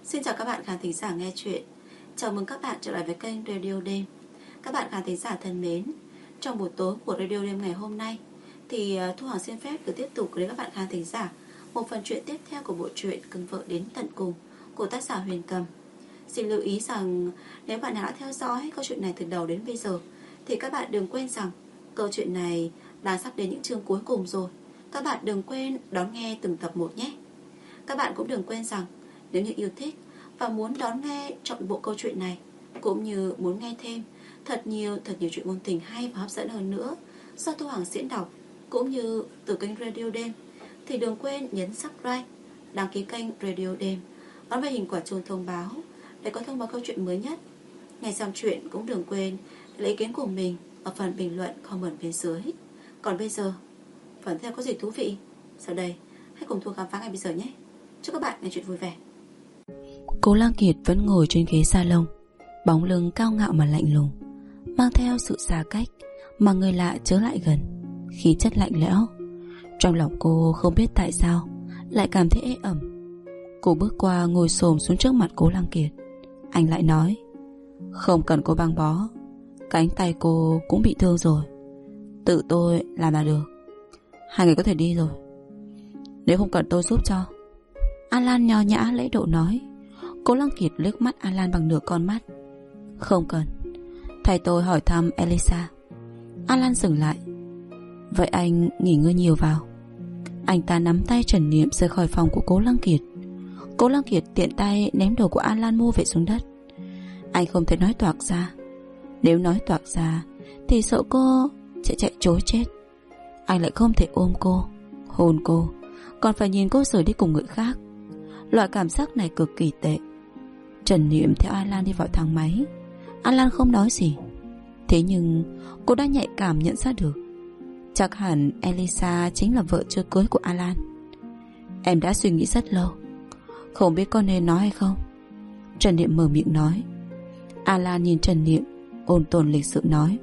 Xin chào các bạn khán thính giả nghe chuyện. Chào mừng các bạn trở lại với kênh Radio Đêm. Các bạn khán thính giả thân mến, trong buổi tối của Radio Đêm ngày hôm nay thì Thu Hoàng xin phép được tiếp tục đến các bạn khán thính giả một phần truyện tiếp theo của bộ truyện Cưng Vợ Đến Tận Cùng của tác giả Huyền Cầm. Xin lưu ý rằng nếu bạn nào đã theo dõi câu chuyện này từ đầu đến bây giờ thì các bạn đừng quên rằng câu chuyện này đang sắp đến những chương cuối cùng rồi. Các bạn đừng quên đón nghe từng tập một nhé. Các bạn cũng đừng quên rằng nếu như yêu thích và muốn đón nghe trọn bộ câu chuyện này, cũng như muốn nghe thêm thật nhiều chuyện ngôn tình hay và hấp dẫn hơn nữa do Thu Hoàng diễn đọc cũng như từ kênh Radio Đêm, thì đừng quên nhấn subscribe, đăng ký kênh Radio Đêm, bấm vào hình quả chuông thông báo để có thông báo câu chuyện mới nhất. Nghe xong chuyện cũng đừng quên lấy ý kiến của mình ở phần bình luận comment bên dưới. Còn bây giờ, phần theo có gì thú vị? Sau đây, hãy cùng Thu khám phá ngay bây giờ nhé. Chúc các bạn nghe chuyện vui vẻ. Cố Lang Kiệt vẫn ngồi trên ghế salon, bóng lưng cao ngạo mà lạnh lùng, mang theo sự xa cách mà người lạ chớ lại gần, khí chất lạnh lẽo. Trong lòng cô không biết tại sao lại cảm thấy ê ẩm. Cô bước qua ngồi xổm xuống trước mặt Cố Lang Kiệt. Anh lại nói: "Không cần cô băng bó, cánh tay cô cũng bị thương rồi, tự tôi làm là được. Hai người có thể đi rồi. Nếu không cần tôi giúp cho." Alan nho nhã lễ độ nói. Cố Lang Kiệt liếc mắt Alan bằng nửa con mắt. "Không cần, thầy tôi hỏi thăm Elisa." Alan dừng lại. "Vậy anh nghỉ ngơi nhiều vào." Anh ta nắm tay Trần Niệm rời khỏi phòng của Cố Lang Kiệt. Cố Lang Kiệt tiện tay ném đồ của Alan mua về xuống đất. Anh không thể nói toạc ra. Nếu nói toạc ra thì sợ cô sẽ chạy trối chết. Anh lại không thể ôm cô, hôn cô, còn phải nhìn cô rời đi cùng người khác. Loại cảm giác này cực kỳ tệ. Trần Niệm theo Alan đi vào thang máy. Alan không nói gì, thế nhưng cô đã nhạy cảm nhận ra được chắc hẳn Elisa chính là vợ chưa cưới của Alan. "Em đã suy nghĩ rất lâu, không biết có nên nói hay không." Trần Niệm mở miệng nói. Alan nhìn Trần Niệm, ôn tồn lịch sự nói: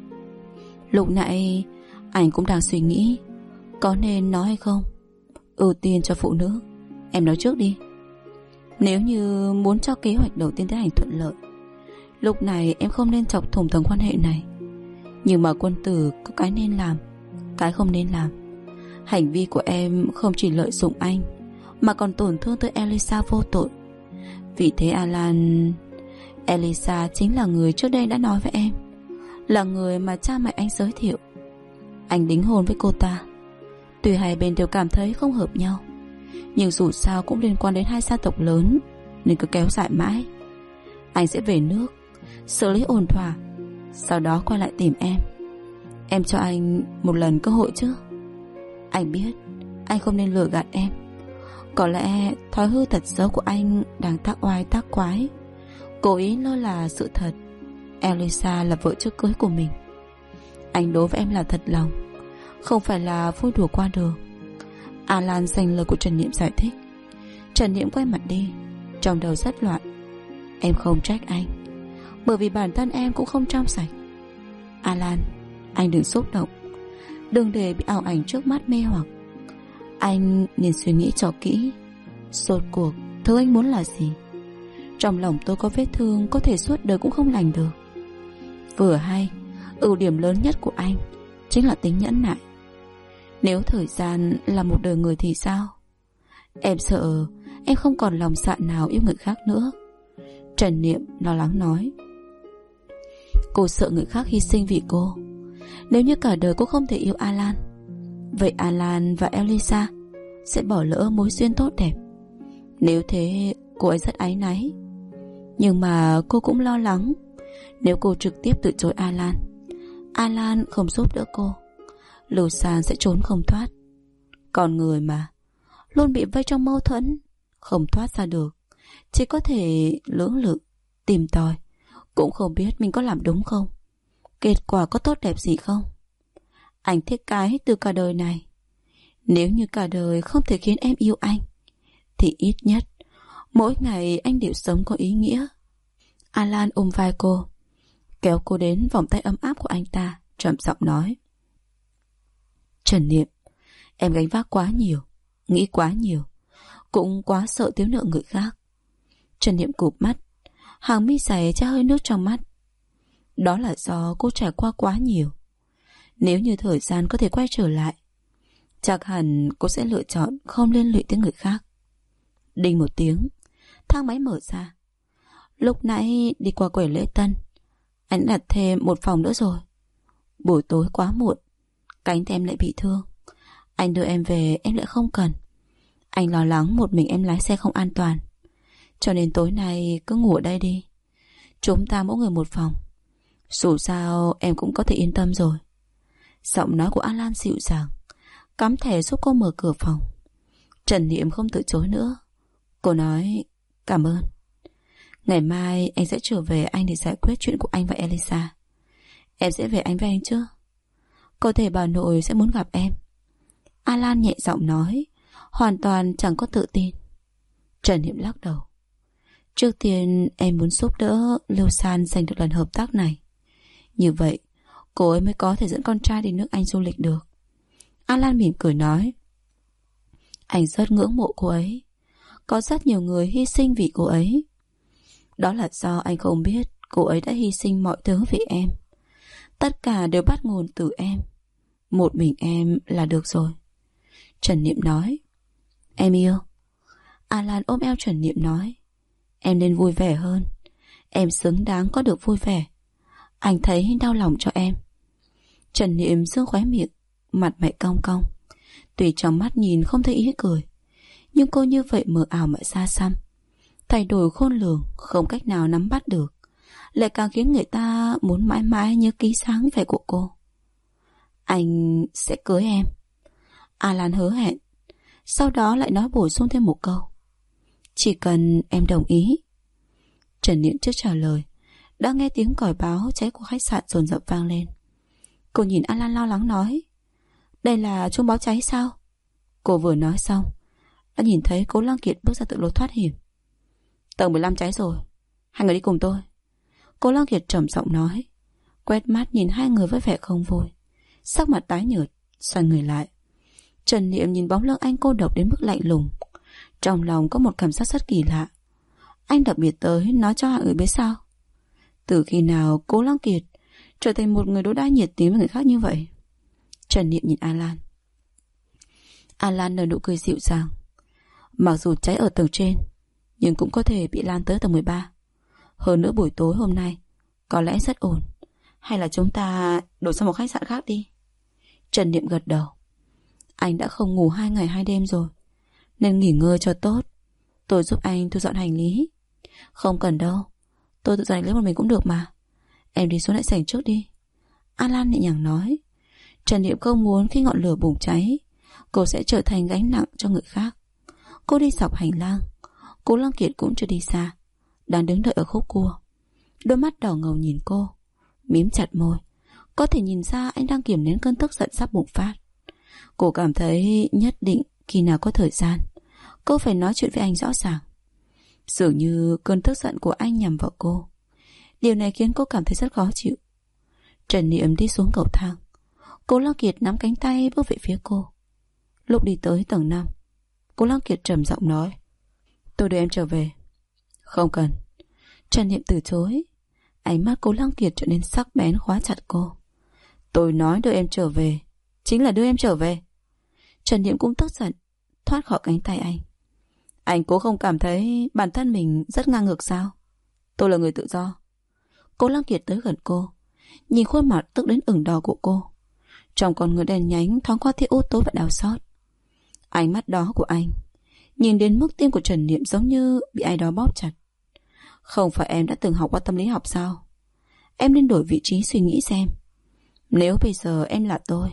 "Lúc nãy anh cũng đang suy nghĩ có nên nói hay không. Ưu tiên cho phụ nữ. Em nói trước đi. Nếu như muốn cho kế hoạch đầu tiên tiến hành thuận lợi, lúc này em không nên chọc thủng tầng quan hệ này. Nhưng mà quân tử có cái nên làm, cái không nên làm. Hành vi của em không chỉ lợi dụng anh, mà còn tổn thương tới Elisa vô tội. Vì thế Alan, Elisa chính là người trước đây đã nói với em, là người mà cha mẹ anh giới thiệu. Anh đính hôn với cô ta. Tuy hai bên đều cảm thấy không hợp nhau, nhưng dù sao cũng liên quan đến hai gia tộc lớn, nên cứ kéo dài mãi. Anh sẽ về nước, xử lý ổn thỏa, sau đó quay lại tìm em. Em cho anh một lần cơ hội chứ. Anh biết anh không nên lừa gạt em. Có lẽ thói hư tật xấu của anh đang tác oai tác quái, cố ý lơ là sự thật. Elisa là vợ trước cưới của mình. Anh đối với em là thật lòng, không phải là vui đùa qua đường." Alan dành lời của Trần Niệm giải thích. Trần Niệm quay mặt đi, trong đầu rất loạn. "Em không trách anh, bởi vì bản thân em cũng không trong sạch. Alan, anh đừng xúc động, đừng để bị ảo ảnh trước mắt mê hoặc. Anh nên suy nghĩ cho kỹ, rốt cuộc thứ anh muốn là gì. Trong lòng tôi có vết thương có thể suốt đời cũng không lành được. Vừa hay, ưu điểm lớn nhất của anh chính là tính nhẫn nại. Nếu thời gian là một đời người thì sao? Em sợ em không còn lòng dạ nào yêu người khác nữa." Trần Niệm lo lắng nói. Cô sợ người khác hy sinh vì cô. Nếu như cả đời cô không thể yêu Alan, vậy Alan và Elisa sẽ bỏ lỡ mối duyên tốt đẹp. Nếu thế cô ấy rất áy náy. Nhưng mà cô cũng lo lắng, nếu cô trực tiếp từ chối Alan, Alan không giúp đỡ cô, Lưu San sẽ trốn không thoát. Con người mà, luôn bị vây trong mâu thuẫn, không thoát ra được, chỉ có thể lưỡng lự, tìm tòi, cũng không biết mình có làm đúng không, kết quả có tốt đẹp gì không. Anh thích cái từ cả đời này. Nếu như cả đời không thể khiến em yêu anh, thì ít nhất mỗi ngày anh đều sống có ý nghĩa." Alan ôm vai cô, kéo cô đến vòng tay ấm áp của anh ta, trầm giọng nói: "Trần Niệm, em gánh vác quá nhiều, nghĩ quá nhiều, cũng quá sợ thiếu nợ người khác. Trần Niệm cụp mắt, hàng mi dài che hơi nước trong mắt. Đó là do cô trải qua quá nhiều. Nếu như thời gian có thể quay trở lại, chắc hẳn cô sẽ lựa chọn không liên lụy tới người khác. Đinh một tiếng, thang máy mở ra. Lúc nãy đi qua quầy lễ tân, anh đặt thêm một phòng nữa rồi. Buổi tối quá muộn, cánh em lại bị thương. Anh đưa em về em lại không cần. Anh lo lắng một mình em lái xe không an toàn, cho nên tối nay cứ ngủ ở đây đi. Chúng ta mỗi người một phòng. Dù sao em cũng có thể yên tâm rồi. Giọng nói của Alan dịu dàng, cắm thẻ giúp cô mở cửa phòng. Trần Niệm không từ chối nữa. Cô nói cảm ơn. Ngày mai anh sẽ trở về anh để giải quyết chuyện của anh và Elisa. Em sẽ về anh với anh chứ? Có thể bà nội sẽ muốn gặp em. Alan nhẹ giọng nói, hoàn toàn chẳng có tự tin. Trần Niệm lắc đầu. Trước tiên em muốn giúp đỡ Lưu San giành được lần hợp tác này. Như vậy cô ấy mới có thể dẫn con trai đi nước Anh du lịch được. Alan mỉm cười nói, anh rất ngưỡng mộ cô ấy. Có rất nhiều người hy sinh vì cô ấy. Đó là do anh không biết cô ấy đã hy sinh mọi thứ vì em. Tất cả đều bắt nguồn từ em. Một mình em là được rồi. Trần Niệm nói, em yêu. Alan ôm eo Trần Niệm nói, em nên vui vẻ hơn. Em xứng đáng có được vui vẻ. Anh thấy đau lòng cho em. Trần Niệm dương khóe miệng, mặt mày cong cong. Tuy trong mắt nhìn không thấy ý cười, nhưng cô như vậy mờ ảo mà xa xăm, thay đổi khôn lường, không cách nào nắm bắt được, lại càng khiến người ta muốn mãi mãi nhớ ký sáng vẻ của cô. Anh sẽ cưới em. Alan hứa hẹn. Sau đó lại nói bổ sung thêm một câu, chỉ cần em đồng ý. Trần Niệm chưa trả lời, đã nghe tiếng còi báo cháy của khách sạn dồn dập vang lên. Cô nhìn Alan lo lắng nói, đây là chuông báo cháy sao? Cô vừa nói xong đã nhìn thấy Cố Lăng Kiệt bước ra từ lối thoát hiểm. Tầng 15 cháy rồi, hai người đi cùng tôi. Cố Lăng Kiệt trầm giọng nói, quét mắt nhìn hai người với vẻ không vui, sắc mặt tái nhợt, xoay người lại. Trần Niệm nhìn bóng lưng anh cô độc đến mức lạnh lùng, trong lòng có một cảm giác rất kỳ lạ. Anh đặc biệt tới nói cho hai người biết sao? Từ khi nào Cố Lăng Kiệt trở thành một người đối đãi nhiệt tình với người khác như vậy? Trần Niệm nhìn Alan. Alan nở nụ cười dịu dàng. Mặc dù cháy ở tầng trên, nhưng cũng có thể bị lan tới tầng 13. Hơn nữa buổi tối hôm nay có lẽ rất ổn. Hay là chúng ta đổi sang một khách sạn khác đi? Trần Niệm gật đầu. Anh đã không ngủ 2 ngày 2 đêm rồi, nên nghỉ ngơi cho tốt. Tôi giúp anh thu dọn hành lý. Không cần đâu, tôi tự dọn hành lý một mình cũng được mà. Em đi xuống đại sảnh trước đi. Alan nhẹ nhàng nói. Trần Niệm không muốn khi ngọn lửa bùng cháy cô sẽ trở thành gánh nặng cho người khác. Cô đi dọc hành lang. Cố Lăng Kiệt cũng chưa đi xa, đang đứng đợi ở khúc cua. Đôi mắt đỏ ngầu nhìn cô, mím chặt môi. Có thể nhìn ra anh đang kiềm nén cơn tức giận sắp bùng phát. Cô cảm thấy nhất định khi nào có thời gian cô phải nói chuyện với anh rõ ràng. Dường như cơn tức giận của anh nhằm vào cô. Điều này khiến cô cảm thấy rất khó chịu. Trần Niệm đi xuống cầu thang. Cố Lăng Kiệt nắm cánh tay bước về phía cô. Lúc đi tới tầng 5, Cố Lăng Kiệt trầm giọng nói, tôi đưa em trở về. Không cần. Trần Niệm từ chối. Ánh mắt Cố Lăng Kiệt trở nên sắc bén khóa chặt cô. Tôi nói đưa em trở về chính là đưa em trở về. Trần Niệm cũng tức giận, thoát khỏi cánh tay anh. Anh cố không cảm thấy bản thân mình rất ngang ngược sao? Tôi là người tự do. Cố Lăng Kiệt tới gần cô, nhìn khuôn mặt tức đến ửng đỏ của cô. Trong con người đèn nhánh thoáng qua tia u tối và đau xót. Ánh mắt đó của anh nhìn đến mức tim của Trần Niệm giống như bị ai đó bóp chặt. Không phải em đã từng học qua tâm lý học sao? Em nên đổi vị trí suy nghĩ xem. Nếu bây giờ em là tôi,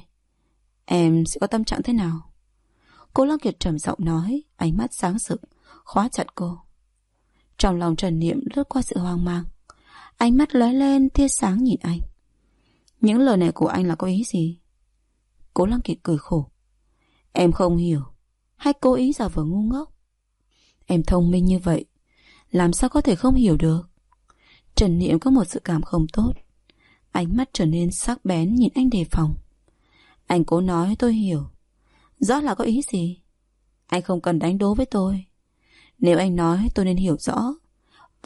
em sẽ có tâm trạng thế nào? Cố Lăng Kiệt trầm giọng nói, ánh mắt sáng rực khóa chặt cô. Trong lòng Trần Niệm lướt qua sự hoang mang. Ánh mắt lóe lên tia sáng nhìn anh. Những lời này của anh là có ý gì? Cố Lăng Kiệt cười khổ. Em không hiểu, hay cố ý giả vờ ngu ngốc? Em thông minh như vậy, làm sao có thể không hiểu được? Trần Niệm có một sự cảm không tốt. Ánh mắt trở nên sắc bén nhìn anh đề phòng. Anh cố nói tôi hiểu. Rõ là có ý gì? Anh không cần đánh đố với tôi. Nếu anh nói tôi nên hiểu rõ,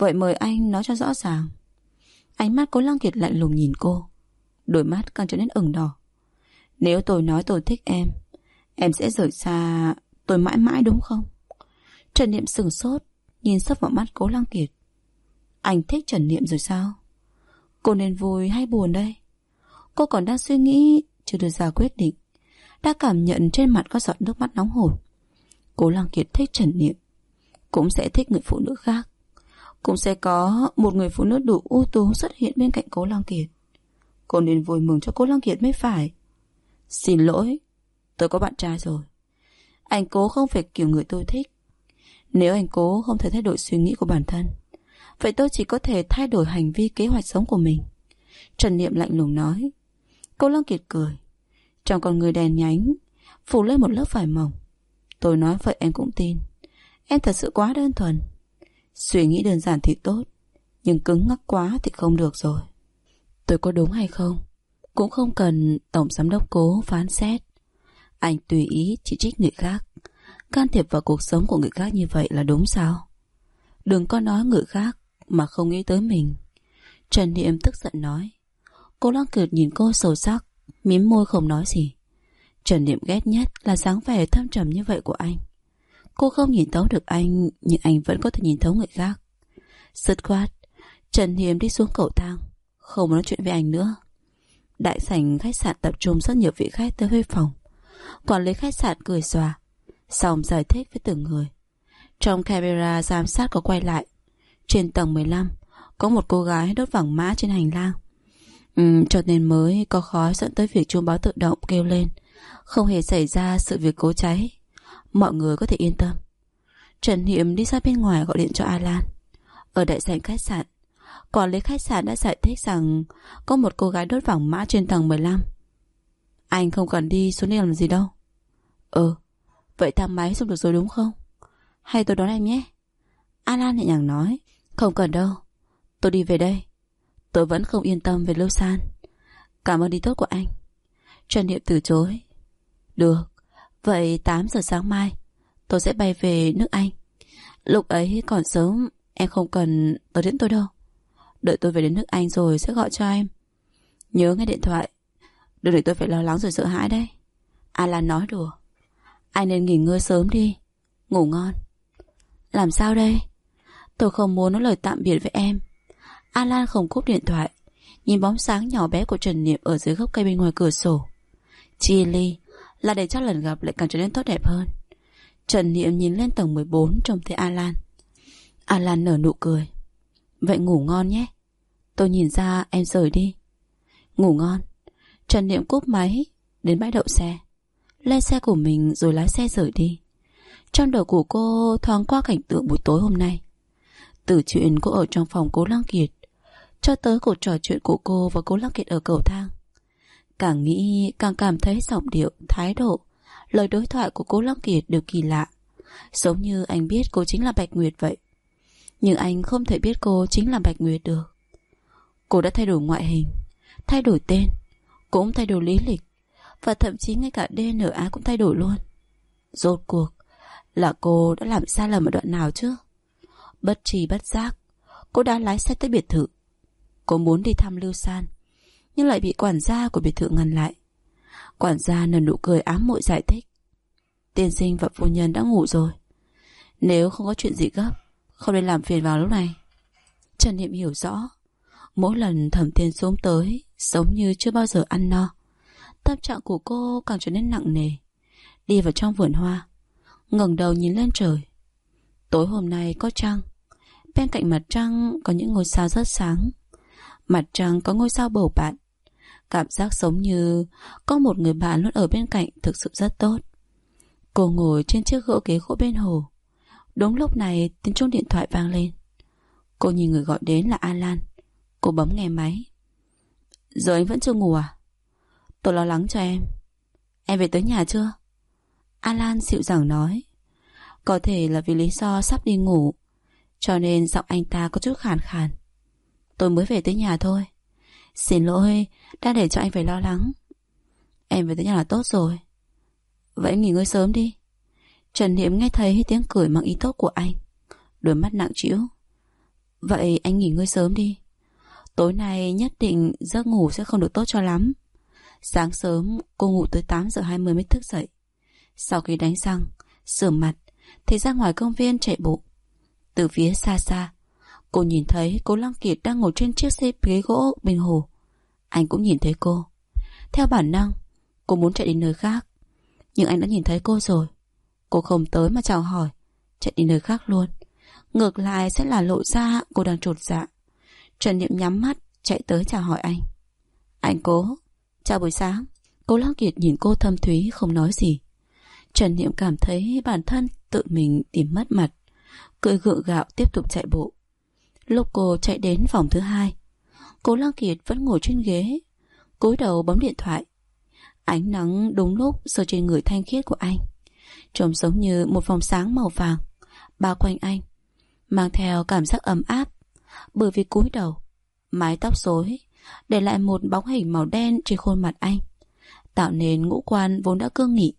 Vậy mời anh nói cho rõ ràng. Ánh mắt Cố Lăng Kiệt lạnh lùng nhìn cô, đôi mắt càng trở nên ửng đỏ. Nếu tôi nói tôi thích em sẽ rời xa tôi mãi mãi đúng không? Trần Niệm sửng sốt, nhìn sấp vào mắt Cố Lăng Kiệt. Anh thích Trần Niệm rồi sao? Cô nên vui hay buồn đây? Cô còn đang suy nghĩ, chưa đưa ra quyết định, đã cảm nhận trên mặt có giọt nước mắt nóng hổi. Cố Lăng Kiệt thích Trần Niệm, cũng sẽ thích người phụ nữ khác, cũng sẽ có một người phụ nữ đủ ưu tú xuất hiện bên cạnh Cố Lăng Kiệt. Cô nên vui mừng cho Cố Lăng Kiệt mới phải. Xin lỗi, tôi có bạn trai rồi. Anh Cố không phải kiểu người tôi thích. Nếu anh Cố không thể thay đổi suy nghĩ của bản thân, vậy tôi chỉ có thể thay đổi hành vi kế hoạch sống của mình. Trần Niệm lạnh lùng nói. Cố Lăng Kiệt cười, trong con người đèn nhánh phủ lên một lớp vải mỏng. Tôi nói vậy em cũng tin. Em thật sự quá đơn thuần. Suy nghĩ đơn giản thì tốt, nhưng cứng ngắc quá thì không được rồi. Tôi có đúng hay không cũng không cần tổng giám đốc Cố phán xét. Anh tùy ý chỉ trích người khác, can thiệp vào cuộc sống của người khác như vậy là đúng sao? Đừng có nói người khác mà không nghĩ tới mình. Trần Niệm tức giận nói. Cố Lăng Kiệt nhìn cô sâu sắc, mím môi không nói gì. Trần Niệm ghét nhất là dáng vẻ thâm trầm như vậy của anh. Cô không nhìn thấu được anh, nhưng anh vẫn có thể nhìn thấu người khác. Dứt khoát, Trần Niệm đi xuống cầu thang, không nói chuyện với anh nữa. Đại sảnh khách sạn tập trung rất nhiều vị khách tới thuê phòng. Quản lý khách sạn cười xòa, xong giải thích với từng người. Trong camera giám sát có quay lại, trên tầng 15 có một cô gái đốt vàng mã trên hành lang. Cho nên mới có khói dẫn tới việc chuông báo tự động kêu lên. Không hề xảy ra sự việc cố cháy. Mọi người có thể yên tâm. Trần Niệm đi ra bên ngoài gọi điện cho Alan. Ở đại sảnh khách sạn, quản lý khách sạn đã giải thích rằng có một cô gái đốt vàng mã trên tầng 15. Anh không cần đi xuống đây làm gì đâu. Vậy thang máy dùng được rồi đúng không? Hay tôi đón em nhé? Alan nhẹ nhàng nói. Không cần đâu, tôi đi về đây. Tôi vẫn không yên tâm về Lưu San. Cảm ơn ý tốt của anh. Trần Niệm từ chối. Được, vậy 8 giờ sáng mai tôi sẽ bay về nước Anh. Lúc ấy còn sớm, em không cần tới đến tôi đâu. Đợi tôi về đến nước Anh rồi sẽ gọi cho em. Nhớ nghe điện thoại, đừng để tôi phải lo lắng rồi sợ hãi đấy. Alan nói đùa. Anh nên nghỉ ngơi sớm đi, ngủ ngon. Làm sao đây? Tôi không muốn nói lời tạm biệt với em. Alan không cúp điện thoại, nhìn bóng sáng nhỏ bé của Trần Niệm ở dưới gốc cây bên ngoài cửa sổ. Chia ly là để cho lần gặp lại càng trở nên tốt đẹp hơn. Trần Niệm nhìn lên tầng 14 trông thấy Alan. Alan nở nụ cười. Vậy ngủ ngon nhé. Tôi nhìn ra em rời đi. Ngủ ngon. Trần Niệm cúp máy, đến bãi đậu xe, lên xe của mình rồi lái xe rời đi. Trong đầu của cô thoáng qua cảnh tượng buổi tối hôm nay. Từ chuyện cô ở trong phòng Cố Lăng Kiệt cho tới cuộc trò chuyện của cô và Cố Lăng Kiệt ở cầu thang. Càng nghĩ càng cảm thấy giọng điệu, thái độ, lời đối thoại của Cố Lăng Kiệt đều kỳ lạ. Giống như anh biết cô chính là Bạch Nguyệt vậy. Nhưng anh không thể biết cô chính là Bạch Nguyệt được. Cô đã thay đổi ngoại hình, thay đổi tên, cũng thay đổi lý lịch, và thậm chí ngay cả DNA cũng thay đổi luôn. Rốt cuộc là cô đã làm sai lầm ở đoạn nào chứ? Bất tri bất giác, cô đã lái xe tới biệt thự. Cô muốn đi thăm Lưu San, nhưng lại bị quản gia của biệt thự ngăn lại. Quản gia nở nụ cười ám muội giải thích. Tiên sinh và phu nhân đã ngủ rồi. Nếu không có chuyện gì gấp, không nên làm phiền vào lúc này. Trần Niệm hiểu rõ. Mỗi lần Thẩm Tiên xuống tới giống như chưa bao giờ ăn no. Tâm trạng của cô càng trở nên nặng nề. Đi vào trong vườn hoa, ngẩng đầu nhìn lên trời. Tối hôm nay có trăng. Bên cạnh mặt trăng có những ngôi sao rất sáng. Mặt trăng có ngôi sao bầu bạn. Cảm giác giống như có một người bạn luôn ở bên cạnh thực sự rất tốt. Cô ngồi trên chiếc ghế gỗ bên hồ. Đúng lúc này tiếng chuông điện thoại vang lên. Cô nhìn người gọi đến là Alan. Cô bấm nghe máy. Giờ anh vẫn chưa ngủ à? Tôi lo lắng cho em. Em về tới nhà chưa? Alan dịu dàng nói. Có thể là vì lý do sắp đi ngủ, cho nên giọng anh ta có chút khàn khàn. Tôi mới về tới nhà thôi. Xin lỗi đã để cho anh phải lo lắng. Em về tới nhà là tốt rồi. Vậy nghỉ ngơi sớm đi. Trần Niệm nghe thấy tiếng cười mang ý tốt của anh, đôi mắt nặng trĩu. Vậy anh nghỉ ngơi sớm đi. Tối nay nhất định giấc ngủ sẽ không được tốt cho lắm. Sáng sớm cô ngủ tới 8:20 mới thức dậy. Sau khi đánh răng, rửa mặt thì ra ngoài công viên chạy bộ. Từ phía xa xa, cô nhìn thấy Cố Lăng Kiệt đang ngồi trên chiếc xe ghế gỗ bên hồ. Anh cũng nhìn thấy cô. Theo bản năng, cô muốn chạy đi nơi khác, nhưng anh đã nhìn thấy cô rồi. Cô không tới mà chào hỏi, chạy đi nơi khác luôn. Ngược lại sẽ là lộ ra cô đang chột dạ. Trần Niệm nhắm mắt chạy tới chào hỏi anh. Anh Cố, chào buổi sáng. Cố Lăng Kiệt nhìn cô thâm thúy không nói gì. Trần Niệm cảm thấy bản thân tự mình tìm mất mặt, cười gượng gạo tiếp tục chạy bộ. Lúc cô chạy đến vòng thứ 2, Cố Lăng Kiệt vẫn ngồi trên ghế, cúi đầu bấm điện thoại. Ánh nắng đúng lúc rơi trên người thanh khiết của anh, trông giống như một vòng sáng màu vàng bao quanh anh, mang theo cảm giác ấm áp. Bởi vì cúi đầu, mái tóc rối để lại một bóng hình màu đen trên khuôn mặt anh, tạo nên ngũ quan vốn đã cương nghị.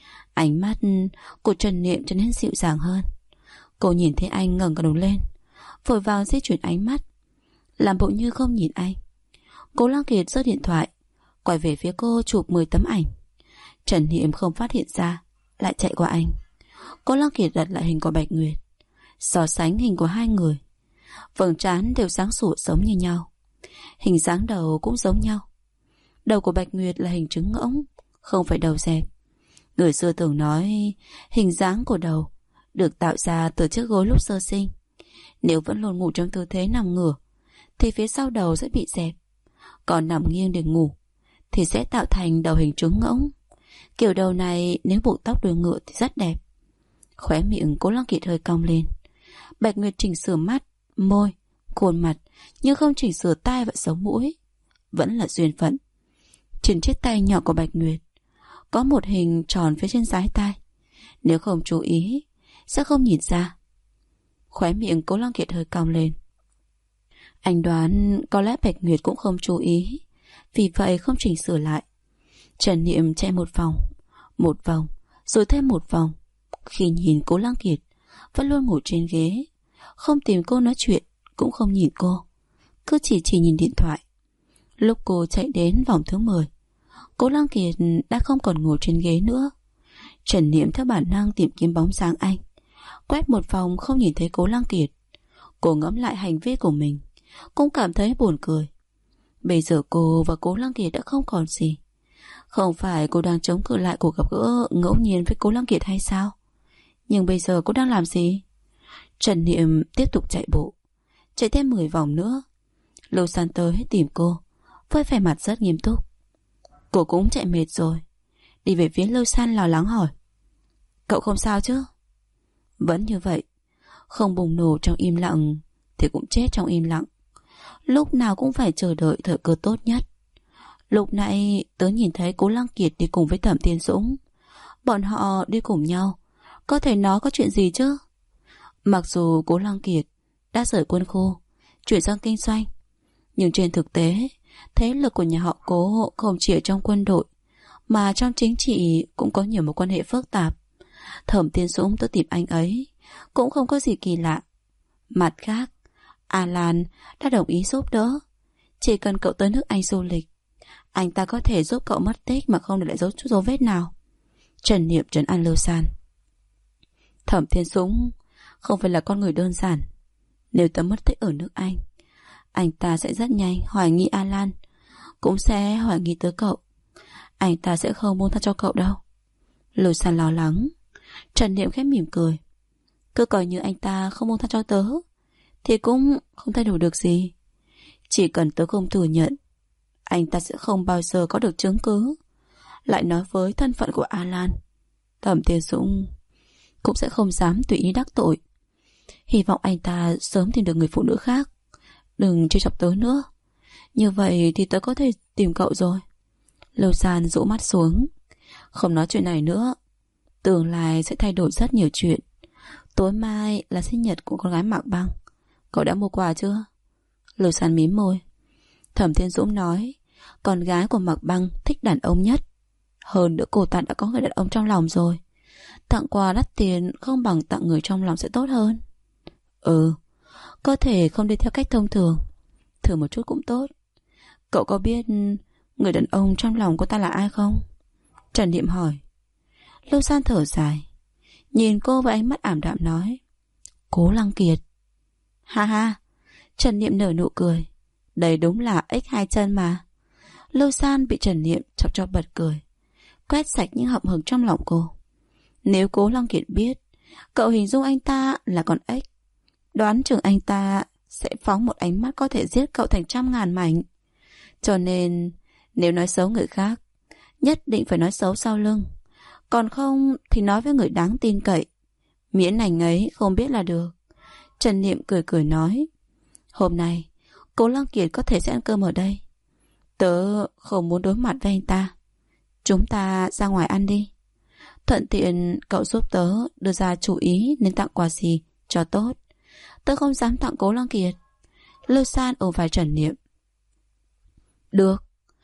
Ánh mắt của Trần Niệm trở nên dịu dàng hơn. Cô nhìn thấy anh ngẩng đầu lên, vội vàng di chuyển ánh mắt, làm bộ như không nhìn anh. Cố Lăng Kiệt giơ điện thoại, quay về phía cô chụp 10 tấm ảnh. Trần Niệm không phát hiện ra, lại chạy qua anh. Cố Lăng Kiệt đặt lại hình của Bạch Nguyệt, so sánh hình của hai người. Vầng trán đều sáng sủa giống như nhau, hình dáng đầu cũng giống nhau. Đầu của Bạch Nguyệt là hình trứng ngỗng, không phải đầu dẹp. Người xưa thường nói hình dáng của đầu được tạo ra từ chiếc gối lúc sơ sinh. Nếu vẫn luôn ngủ trong tư thế nằm ngửa thì phía sau đầu sẽ bị dẹp, còn nằm nghiêng để ngủ thì sẽ tạo thành đầu hình trứng ngỗng. Kiểu đầu này nếu buộc tóc đuôi ngựa thì rất đẹp. Khóe miệng Cố Lăng Kiệt hơi cong lên. Bạch Nguyệt chỉnh sửa mắt, môi, khuôn mặt, nhưng không chỉnh sửa tai và sống mũi. Vẫn là duyên phận. Trên chiếc tay nhỏ của Bạch Nguyệt có một hình tròn phía trên dái tai, nếu không chú ý sẽ không nhìn ra. Khóe miệng Cố Lăng Kiệt hơi cong lên. Anh đoán có lẽ Bạch Nguyệt cũng không chú ý, vì vậy không chỉnh sửa lại. Trần Niệm chạy một vòng, rồi thêm một vòng. Khi nhìn Cố Lăng Kiệt vẫn luôn ngồi trên ghế, không tìm cô nói chuyện, cũng không nhìn cô, cứ chỉ nhìn điện thoại. Lúc cô chạy đến vòng thứ 10, Cố Lăng Kiệt đã không còn ngồi trên ghế nữa. Trần Niệm theo bản năng tìm kiếm bóng dáng anh, quét một vòng không nhìn thấy Cố Lăng Kiệt. Cô ngẫm lại hành vi của mình, cũng cảm thấy buồn cười. Bây giờ cô và Cố Lăng Kiệt đã không còn gì. Không phải cô đang chống cự lại cuộc gặp gỡ ngẫu nhiên với Cố Lăng Kiệt hay sao? Nhưng bây giờ cô đang làm gì? Trần Niệm tiếp tục chạy bộ, chạy thêm 10 vòng nữa. Lưu San tới tìm cô với vẻ mặt rất nghiêm túc. Cô cũng chạy mệt rồi, đi về phía Lưu San lo lắng hỏi: Cậu không sao chứ? Vẫn như vậy, không bùng nổ trong im lặng thì cũng chết trong im lặng. Lúc nào cũng phải chờ đợi thời cơ tốt nhất. Lúc nãy tớ nhìn thấy Cố Lăng Kiệt đi cùng với Thẩm Tiên Dũng. Bọn họ đi cùng nhau, có thể nói có chuyện gì chứ? Mặc dù Cố Lăng Kiệt đã rời quân khu, chuyển sang kinh doanh, nhưng trên thực tế thế lực của nhà họ Cố không chỉ ở trong quân đội, mà trong chính trị cũng có nhiều mối quan hệ phức tạp. Thẩm Tiên Dũng tới tìm anh ấy cũng không có gì kỳ lạ. Mặt khác, Alan đã đồng ý giúp đỡ. Chỉ cần cậu tới nước Anh du lịch, anh ta có thể giúp cậu mất tích mà không để lại dấu vết nào. Trần Niệm trấn an Lưu San. Thẩm Tiên Dũng không phải là con người đơn giản. Nếu tớ mất tích ở nước anh ta sẽ rất nhanh hoài nghi Alan, cũng sẽ hoài nghi tới cậu. Anh ta sẽ không buông tha cho cậu đâu. Lưu San lo lắng. Trần Niệm khẽ mỉm cười. Cứ coi như anh ta không buông tha cho tớ thì cũng không thay đổi được gì. Chỉ cần tớ không thừa nhận, anh ta sẽ không bao giờ có được chứng cứ. Lại nói với thân phận của Alan, Thẩm Tiên Dũng cũng sẽ không dám tùy ý đắc tội. Hy vọng anh ta sớm tìm được người phụ nữ khác. Đừng trêu chọc tớ nữa. Như vậy thì tớ có thể tìm cậu rồi. Lưu San rũ mắt xuống. Không nói chuyện này nữa. Tương lai sẽ thay đổi rất nhiều chuyện. Tối mai là sinh nhật của con gái Mạc Băng. Cậu đã mua quà chưa? Lưu San mím môi. Thẩm Thiên Dũng nói con gái của Mạc Băng thích đàn ông nhất. Hơn nữa cô ta đã có người đàn ông trong lòng rồi. Tặng quà đắt tiền không bằng tặng người trong lòng sẽ tốt hơn. Có thể không đi theo cách thông thường, thử một chút cũng tốt. Cậu có biết người đàn ông trong lòng cô ta là ai không? Trần Niệm hỏi. Lưu San thở dài, nhìn cô với ánh mắt ảm đạm nói. Cố Lăng Kiệt. Ha ha. Trần Niệm nở nụ cười. Đây đúng là ếch hai chân mà. Lưu San bị Trần Niệm chọc cho bật cười, quét sạch những hậm hực trong lòng cô. Nếu Cố Lăng Kiệt biết cậu hình dung anh ta là con ếch, đoán chừng anh ta sẽ phóng một ánh mắt có thể giết cậu thành trăm ngàn mảnh. Cho nên nếu nói xấu người khác, nhất định phải nói xấu sau lưng, còn không thì nói với người đáng tin cậy, miễn ảnh ấy không biết là được. Trần Niệm cười cười nói. Hôm nay Cố Lăng Kiệt có thể sẽ ăn cơm ở đây. Tớ không muốn đối mặt với anh ta. Chúng ta ra ngoài ăn đi. Thuận tiện cậu giúp tớ đưa ra chủ ý nên tặng quà gì cho tốt. Tớ không dám tặng Cố Lăng Kiệt. Lưu San ôm vai Trần Niệm. Được,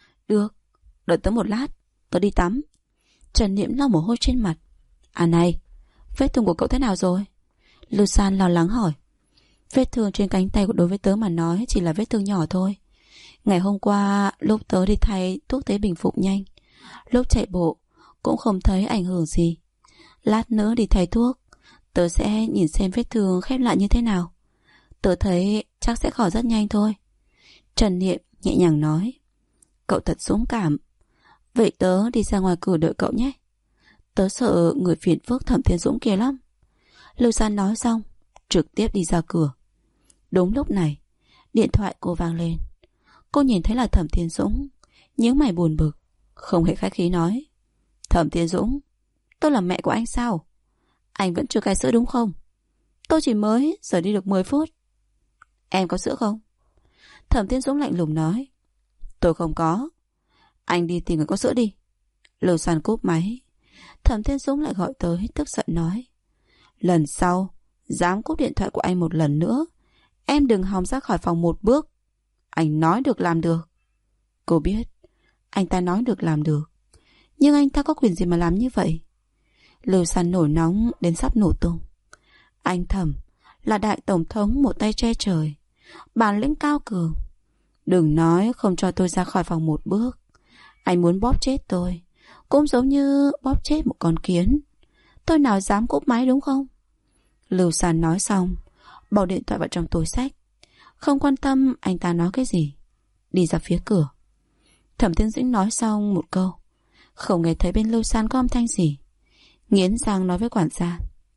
đợi tớ một lát, tớ đi tắm. Trần Niệm lau mồ hôi trên mặt. À này, vết thương của cậu thế nào rồi? Lưu San lo lắng hỏi. Vết thương trên cánh tay của đối với tớ mà nói chỉ là vết thương nhỏ thôi. Ngày hôm qua lúc tớ đi thay thuốc tế bình phục nhanh, lúc chạy bộ cũng không thấy ảnh hưởng gì. Lát nữa đi thay thuốc, tớ sẽ nhìn xem vết thương khép lại như thế nào. Tớ thấy chắc sẽ khỏi rất nhanh thôi. Trần Niệm nhẹ nhàng nói. Cậu thật dũng cảm. Vậy tớ đi ra ngoài cửa đợi cậu nhé. Tớ sợ người phiền phức Thẩm Thiên Dũng kia lắm. Lưu San nói xong trực tiếp đi ra cửa. Đúng lúc này điện thoại cô vang lên. Cô nhìn thấy là Thẩm Thiên Dũng, nhíu mày buồn bực, không hề khách khí nói. Thẩm Thiên Dũng, tôi là mẹ của anh sao? Anh vẫn chưa cai sữa đúng không? Tôi chỉ mới rời đi được 10 phút. Em có sữa không? Thẩm Thiên Dũng lạnh lùng nói. Tôi không có. Anh đi tìm người có sữa đi. Lưu San cúp máy. Thẩm Thiên Dũng lại gọi tới, tức giận nói. Lần sau dám cúp điện thoại của anh một lần nữa, em đừng hòng ra khỏi phòng một bước. Anh nói được làm được. Cô biết anh ta nói được làm được, nhưng anh ta có quyền gì mà làm như vậy? Lưu San nổi nóng đến sắp nổ tung. Anh Thẩm là đại tổng thống một tay che trời, bản lĩnh cao cường. Đừng nói không cho tôi ra khỏi phòng một bước. Anh muốn bóp chết tôi cũng giống như bóp chết một con kiến. Tôi nào dám cúp máy đúng không? Lưu San nói xong bỏ điện thoại vào trong túi xách, không quan tâm anh ta nói cái gì, đi ra phía cửa. Thẩm Thiên Dĩnh nói xong một câu, không nghe thấy bên Lưu San có âm thanh gì, nghiến răng nói với quản gia.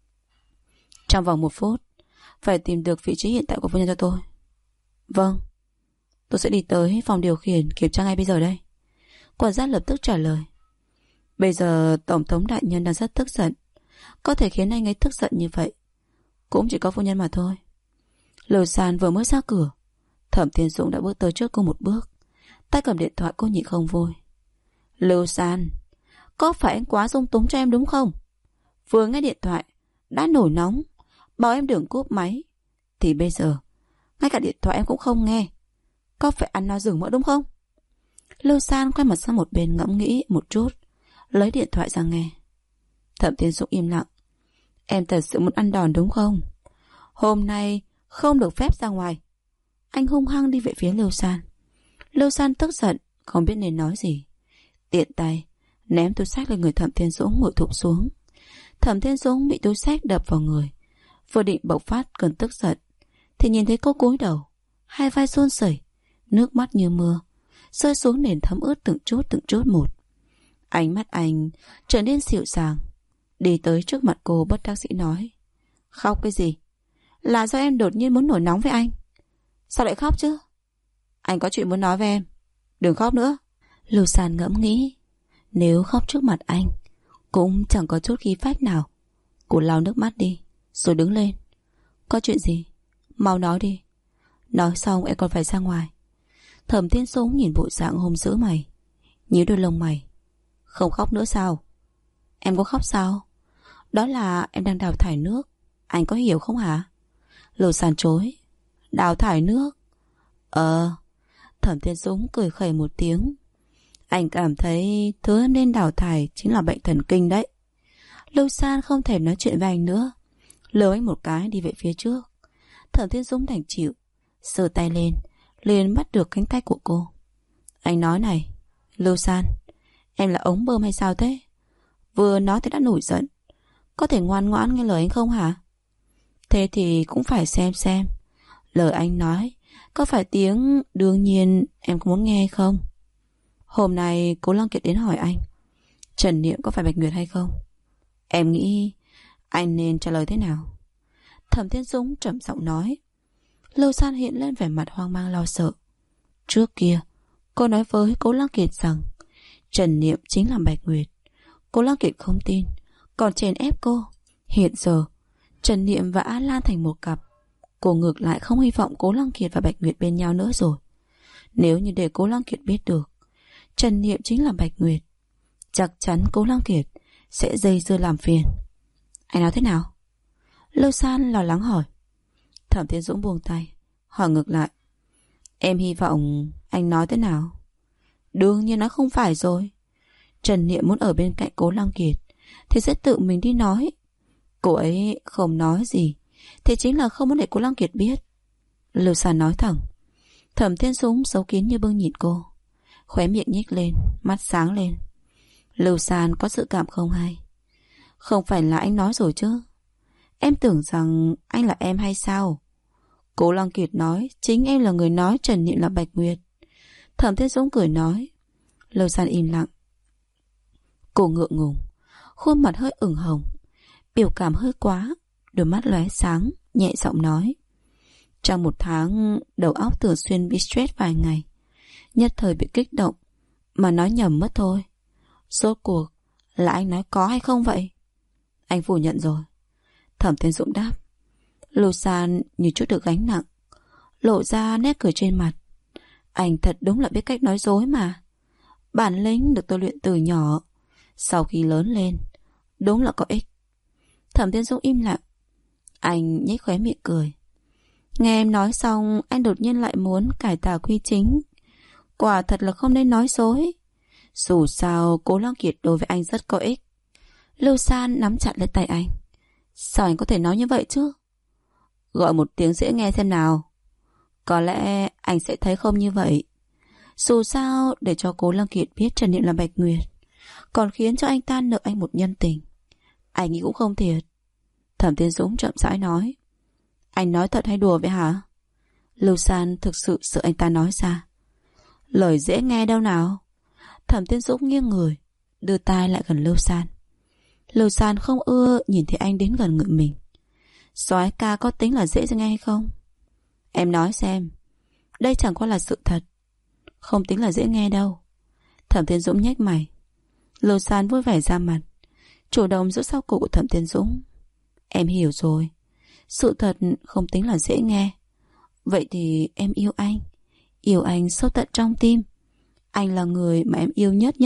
Trong vòng 1 phút phải tìm được vị trí hiện tại của phu nhân cho tôi. Vâng, tôi sẽ đi tới phòng điều khiển kiểm tra ngay bây giờ đây. Quản gia lập tức trả lời. Bây giờ tổng thống đại nhân đang rất tức giận, có thể khiến anh ấy tức giận như vậy cũng chỉ có phu nhân mà thôi. Lưu San vừa mới ra cửa, Thẩm Thiên Dũng đã bước tới trước cô một bước, tay cầm điện thoại. Cô nhịn không vui. Lưu San, có phải anh quá dung túng cho em đúng không? Vừa nghe điện thoại đã nổi nóng, bảo em đừng cúp máy, thì bây giờ ngay cả điện thoại em cũng không nghe. Có phải ăn no rừng mỡ đúng không? Lưu San quay mặt sang một bên ngẫm nghĩ một chút, lấy điện thoại ra nghe. Thẩm Thiên Dũng im lặng. Em thật sự muốn ăn đòn đúng không? Hôm nay không được phép ra ngoài. Anh hung hăng đi về phía Lưu San. Lưu San tức giận, không biết nên nói gì, tiện tay ném túi xách lên người Thẩm Thiên Dũng ngồi thụp xuống. Thẩm Thiên Dũng bị túi xách đập vào người, vừa định bộc phát cơn tức giận thì nhìn thấy cô cúi đầu, hai vai run rẩy, nước mắt như mưa rơi xuống nền thấm ướt từng chút một. Ánh mắt anh trở nên dịu dàng, đi tới trước mặt cô bất đắc dĩ nói. Khóc cái gì? Là do em đột nhiên muốn nổi nóng với anh. Sao lại khóc chứ? Anh có chuyện muốn nói với em, đừng khóc nữa. Lưu San ngẫm nghĩ, nếu khóc trước mặt anh cũng chẳng có chút khí phách nào. Cô lau nước mắt đi rồi đứng lên. Có chuyện gì? Mau nói đi. Nói xong em còn phải ra ngoài. Thẩm Thiên Dũng nhìn bộ dạng hung dữ mày, nhíu đôi lông mày. Không khóc nữa sao? Em có khóc sao? Đó là em đang đào thải nước, anh có hiểu không hả? Lưu San chối. Đào thải nước? Thẩm Thiên Dũng cười khẩy một tiếng. Anh cảm thấy thứ em nên đào thải chính là bệnh thần kinh đấy. Lưu San không thèm nói chuyện với anh nữa, lườm anh một cái đi về phía trước. Thẩm Thiên Dũng đành chịu, giơ tay lên, liền bắt được cánh tay của cô. Anh nói này, Lưu San, em là ống bơm hay sao thế? Vừa nói thì đã nổi giận. Có thể ngoan ngoãn nghe lời anh không hả? Thế thì cũng phải xem lời anh nói có phải tiếng đương nhiên em có muốn nghe không? Hôm nay Cố Lăng Kiệt đến hỏi anh Trần Niệm có phải Bạch Nguyệt hay không. Em nghĩ anh nên trả lời thế nào? Thẩm Thiên Dũng trầm giọng nói. Lưu San hiện lên vẻ mặt hoang mang lo sợ. Trước kia cô nói với Cố Lăng Kiệt rằng Trần Niệm chính là Bạch Nguyệt. Cố Lăng Kiệt không tin, còn chèn ép cô. Hiện giờ Trần Niệm và An Lan thành một cặp, cô ngược lại không hy vọng Cố Lăng Kiệt và Bạch Nguyệt bên nhau nữa rồi. Nếu như để Cố Lăng Kiệt biết được Trần Niệm chính là Bạch Nguyệt, chắc chắn Cố Lăng Kiệt sẽ dây dưa làm phiền. Anh nói thế nào? Lưu San lo lắng hỏi. Thẩm Thiên Dũng buông tay, hỏi ngược lại. Em hy vọng anh nói thế nào? Đương nhiên nó không phải rồi. Trần Niệm muốn ở bên cạnh Cố Lăng Kiệt thì sẽ tự mình đi nói. Cô ấy không nói gì thì chính là không muốn để Cố Lăng Kiệt biết. Lưu San nói thẳng. Thẩm Thiên Dũng giấu kín như bưng nhìn cô, khóe miệng nhếch lên, mắt sáng lên. Lưu San có dự cảm không hay. Không phải là anh nói rồi chứ? Em tưởng rằng anh là em hay sao? Cố Lăng Kiệt nói chính em là người nói Trần Niệm là Bạch Nguyệt. Thẩm Thiên Dũng cười nói. Lưu San im lặng. Cô ngượng ngùng, khuôn mặt hơi ửng hồng, biểu cảm hơi quá, đôi mắt lóe sáng, nhẹ giọng nói. Trong một tháng đầu óc thường xuyên bị stress vài ngày, nhất thời bị kích động mà nói nhầm mất thôi. Rốt cuộc là anh nói có hay không vậy? Anh phủ nhận rồi. Thẩm Thiên Dũng đáp. Lưu San như chút được gánh nặng, lộ ra nét cười trên mặt. Anh thật đúng là biết cách nói dối mà. Bản lĩnh được tôi luyện từ nhỏ, sau khi lớn lên đúng là có ích. Thẩm Thiên Dũng im lặng. Anh nhếch khóe miệng cười. Nghe em nói xong, anh đột nhiên lại muốn cải tà quy chính. Quả thật là không nên nói dối. Dù sao Cố Lăng Kiệt đối với anh rất có ích. Lưu San nắm chặt lấy tay anh. Sao anh có thể nói như vậy chứ? Gọi một tiếng dễ nghe xem nào. Có lẽ anh sẽ thấy không như vậy. Dù sao để cho Cố Lăng Kiệt biết Trần Niệm là Bạch Nguyệt, còn khiến cho anh ta nợ anh một nhân tình, anh nghĩ cũng không thiệt. Thẩm Thiên Dũng chậm rãi nói. Anh nói thật hay đùa vậy hả? Lưu San thực sự sợ anh ta nói ra. Lời dễ nghe đâu nào? Thẩm Thiên Dũng nghiêng người, đưa tai lại gần Lưu San. Lưu San không ưa nhìn thấy anh đến gần người mình. Soái ca có tính là dễ nghe hay không? Em nói xem. Đây chẳng qua là sự thật, không tính là dễ nghe đâu. Thẩm Thiên Dũng nhếch mày. Lưu San vui vẻ ra mặt, chủ động giữ sau cổ của Thẩm Thiên Dũng. Em hiểu rồi, sự thật không tính là dễ nghe. Vậy thì em yêu anh sâu tận trong tim. Anh là người mà em yêu nhất.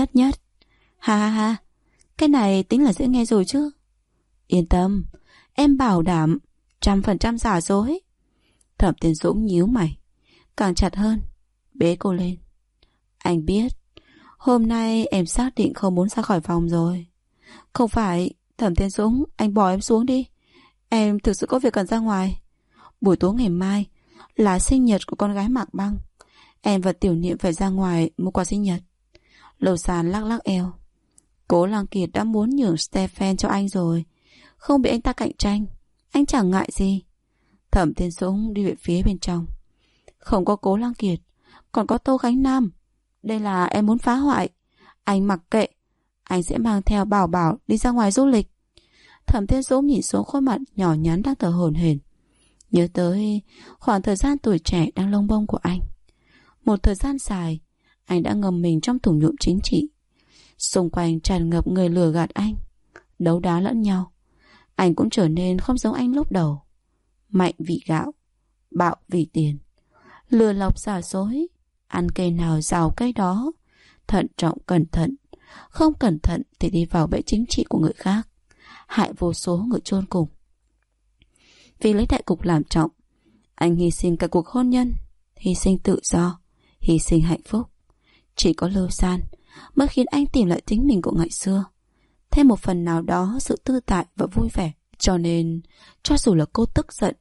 Ha ha ha, cái này tính là dễ nghe rồi chứ. Yên tâm, em bảo đảm 100% giả dối. Thẩm Thiên Dũng nhíu mày càng chặt hơn, bế cô lên. Anh biết hôm nay em xác định không muốn ra khỏi phòng rồi. Không phải. Thẩm Thiên Dũng, anh bỏ em xuống đi. Em thực sự có việc cần ra ngoài. Buổi tối ngày mai là sinh nhật của con gái Mạc Băng. Em và Tiểu Niệm phải ra ngoài mua quà sinh nhật. Lưu San lắc lắc eo. Cố Lăng Kiệt đã muốn nhường Stephen cho anh rồi, không bị anh ta cạnh tranh, anh chẳng ngại gì. Thẩm Thiên Dũng đi về phía bên trong. Không có Cố Lăng Kiệt, còn có Tô Khánh Nam. Đây là em muốn phá hoại. Anh mặc kệ, anh sẽ mang theo Bảo Bảo đi ra ngoài du lịch. Thẩm Thiên Dũng nhìn xuống khuôn mặt nhỏ nhắn đang thở hổn hển, nhớ tới khoảng thời gian tuổi trẻ đang lông bông của anh. Một thời gian dài, anh đã ngầm mình trong thùng nhũng chính trị. Xung quanh tràn ngập người lừa gạt anh, đấu đá lẫn nhau. Anh cũng trở nên không giống anh lúc đầu. Mạnh vì gạo, bạo vì tiền, lừa lọc giả dối, ăn cây nào rào cây đó, thận trọng cẩn thận, không cẩn thận thì đi vào bẫy chính trị của người khác, hại vô số người chôn cùng. Vì lấy đại cục làm trọng, anh hy sinh cả cuộc hôn nhân, hy sinh tự do, hy sinh hạnh phúc. Chỉ có Lưu San mới khiến anh tìm lại chính mình của ngày xưa, thêm một phần nào đó sự tư tại và vui vẻ. Cho nên cho dù là cô tức giận,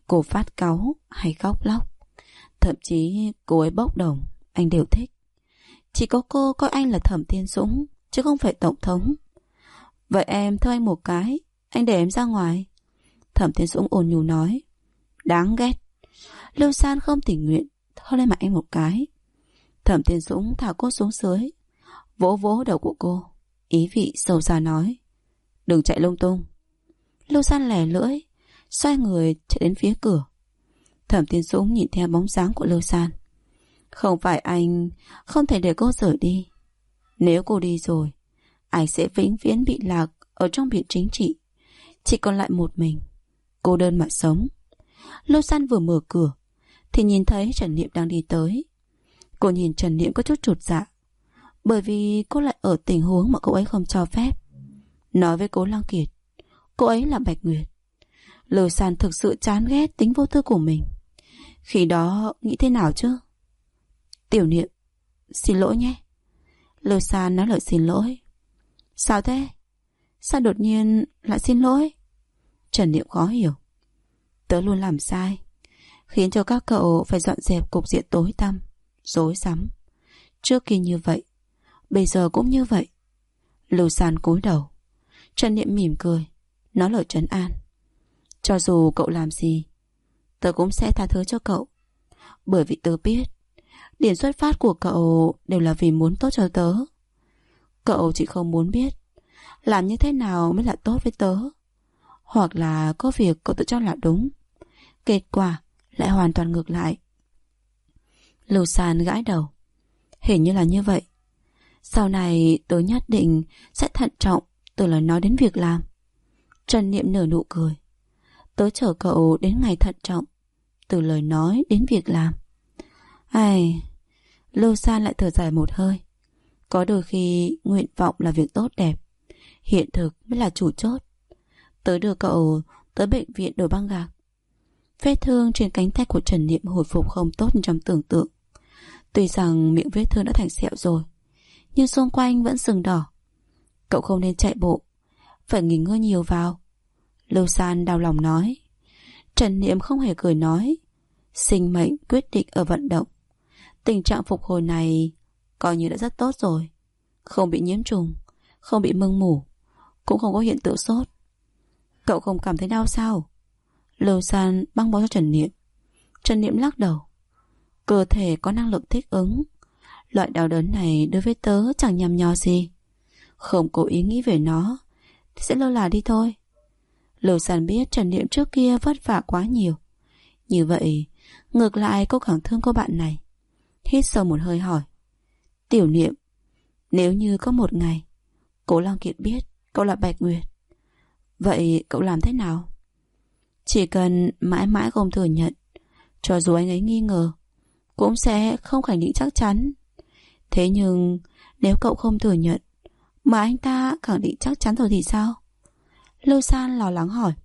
Cô phát cáu hay khóc lóc, thậm chí cô ấy bốc đồng, anh đều thích. Chỉ có cô coi anh là Thẩm Thiên Dũng, chứ không phải tổng thống. Vậy em thưa anh một cái, anh để em ra ngoài. Thẩm Thiên Dũng ôn nhu nói. Đáng ghét. Lưu San không tình nguyện hôn lên mặt anh một cái. Thẩm Thiên Dũng thả cô xuống dưới, vỗ vỗ đầu của cô, ý vị sâu xa nói. Đừng chạy lung tung. Lưu San lẻ lưỡi, xoay người chạy đến phía cửa. Thẩm Thiên Dũng nhìn theo bóng dáng của Lưu San. Không phải anh không thể để cô rời đi. Nếu cô đi rồi, anh sẽ vĩnh viễn bị lạc ở trong biển chính trị, chỉ còn lại một mình, cô đơn mà sống. Lưu San vừa mở cửa thì nhìn thấy Trần Niệm đang đi tới. Cô nhìn Trần Niệm có chút chột dạ, bởi vì cô lại ở tình huống mà cô ấy không cho phép. Nói với Cố Lăng Kiệt, cô ấy là Bạch Nguyệt. Lưu San thực sự chán ghét tính vô tư của mình. Khi đó nghĩ thế nào chứ? Tiểu Niệm, xin lỗi nhé. Lưu San nói lời xin lỗi. Sao thế? Sao đột nhiên lại xin lỗi? Trần Niệm khó hiểu. Tớ luôn làm sai, khiến cho các cậu phải dọn dẹp cục diện tối tăm, rối rắm. Trước kia như vậy, bây giờ cũng như vậy. Lưu San cúi đầu. Trần Niệm mỉm cười, nói lời trấn an. Cho dù cậu làm gì, tớ cũng sẽ tha thứ cho cậu. Bởi vì tớ biết điểm xuất phát của cậu đều là vì muốn tốt cho tớ. Cậu chỉ không muốn biết làm như thế nào mới là tốt với tớ, hoặc là có việc cậu tự cho là đúng, kết quả lại hoàn toàn ngược lại. Lưu San gãi đầu. Hình như là như vậy. Sau này tớ nhất định sẽ thận trọng từ lời nói đến việc làm. Trần Niệm nở nụ cười. Tớ chờ cậu đến ngày thận trọng từ lời nói đến việc làm. Ai... Lưu San lại thở dài một hơi. Có đôi khi nguyện vọng là việc tốt đẹp, hiện thực mới là chủ chốt. Tớ đưa cậu tới bệnh viện đổi băng gạc. Vết thương trên cánh tay của Trần Niệm hồi phục không tốt trong tưởng tượng. Tuy rằng miệng vết thương đã thành sẹo rồi, nhưng xung quanh vẫn sưng đỏ. Cậu không nên chạy bộ, phải nghỉ ngơi nhiều vào. Lưu San đau lòng nói. Trần Niệm không hề cười nói. Sinh mệnh quyết định ở vận động. Tình trạng phục hồi này coi như đã rất tốt rồi. Không bị nhiễm trùng, không bị mưng mủ, cũng không có hiện tượng sốt. Cậu không cảm thấy đau sao? Lưu San băng bó cho Trần Niệm. Trần Niệm lắc đầu. Cơ thể có năng lực thích ứng. Loại đau đớn này đối với tớ chẳng nhằm nhò gì. Không cố ý nghĩ về nó thì sẽ lơ là đi thôi. Lưu San biết Trần Niệm trước kia vất vả quá nhiều. Như vậy ngược lại cô càng thương cô bạn này. Hít sâu một hơi hỏi. Tiểu Niệm, nếu như có một ngày Cố Lăng Kiệt biết cậu là Bạch Nguyệt, vậy cậu làm thế nào? Chỉ cần mãi mãi không thừa nhận, cho dù anh ấy nghi ngờ, cũng sẽ không khẳng định chắc chắn. Thế nhưng nếu cậu không thừa nhận mà anh ta khẳng định chắc chắn rồi thì sao? Lưu San lo lắng hỏi.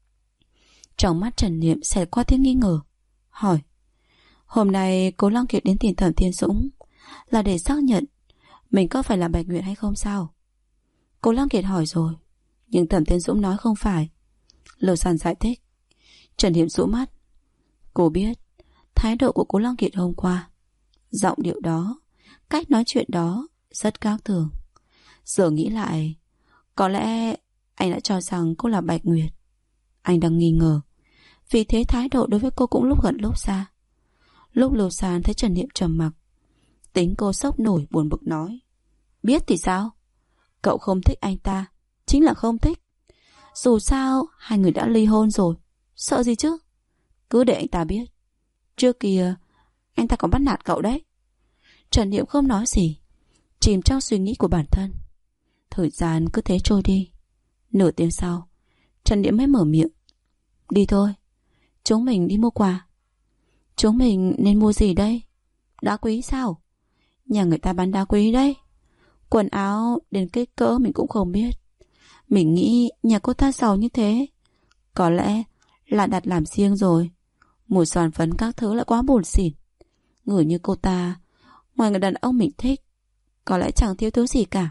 Trong mắt Trần Niệm xẹt qua tiếng nghi ngờ, hỏi. Hôm nay Cố Lăng Kiệt đến tìm Thẩm Thiên Dũng là để xác nhận mình có phải là Bạch Nguyệt hay không sao? Cố Lăng Kiệt hỏi rồi, nhưng Thẩm Thiên Dũng nói không phải. Lưu San giải thích. Trần Niệm rũ mắt. Cô biết thái độ của Cố Lăng Kiệt hôm qua, giọng điệu đó, cách nói chuyện đó rất khác thường. Giờ nghĩ lại, có lẽ anh đã cho rằng cô là Bạch Nguyệt. Anh đang nghi ngờ, vì thế thái độ đối với cô cũng lúc gần lúc xa. Lúc Lưu San thấy Trần Niệm trầm mặc, tính cô sốc nổi buồn bực nói. Biết thì sao? Cậu không thích anh ta, chính là không thích. Dù sao hai người đã ly hôn rồi, sợ gì chứ? Cứ để anh ta biết. Trước kia anh ta còn bắt nạt cậu đấy. Trần Niệm không nói gì, chìm trong suy nghĩ của bản thân. Thời gian cứ thế trôi đi. Nửa tiếng sau, Trần Niệm mới mở miệng. Đi thôi, chúng mình đi mua quà. Chúng mình nên mua gì đây? Đá quý sao? Nhà người ta bán đá quý đấy. Quần áo đến kích cỡ mình cũng không biết. Mình nghĩ nhà cô ta giàu như thế, có lẽ là đặt làm riêng rồi. Mùi son phấn các thứ lại quá bồn xỉn. Người như cô ta, ngoài người đàn ông mình thích, có lẽ chẳng thiếu thứ gì cả.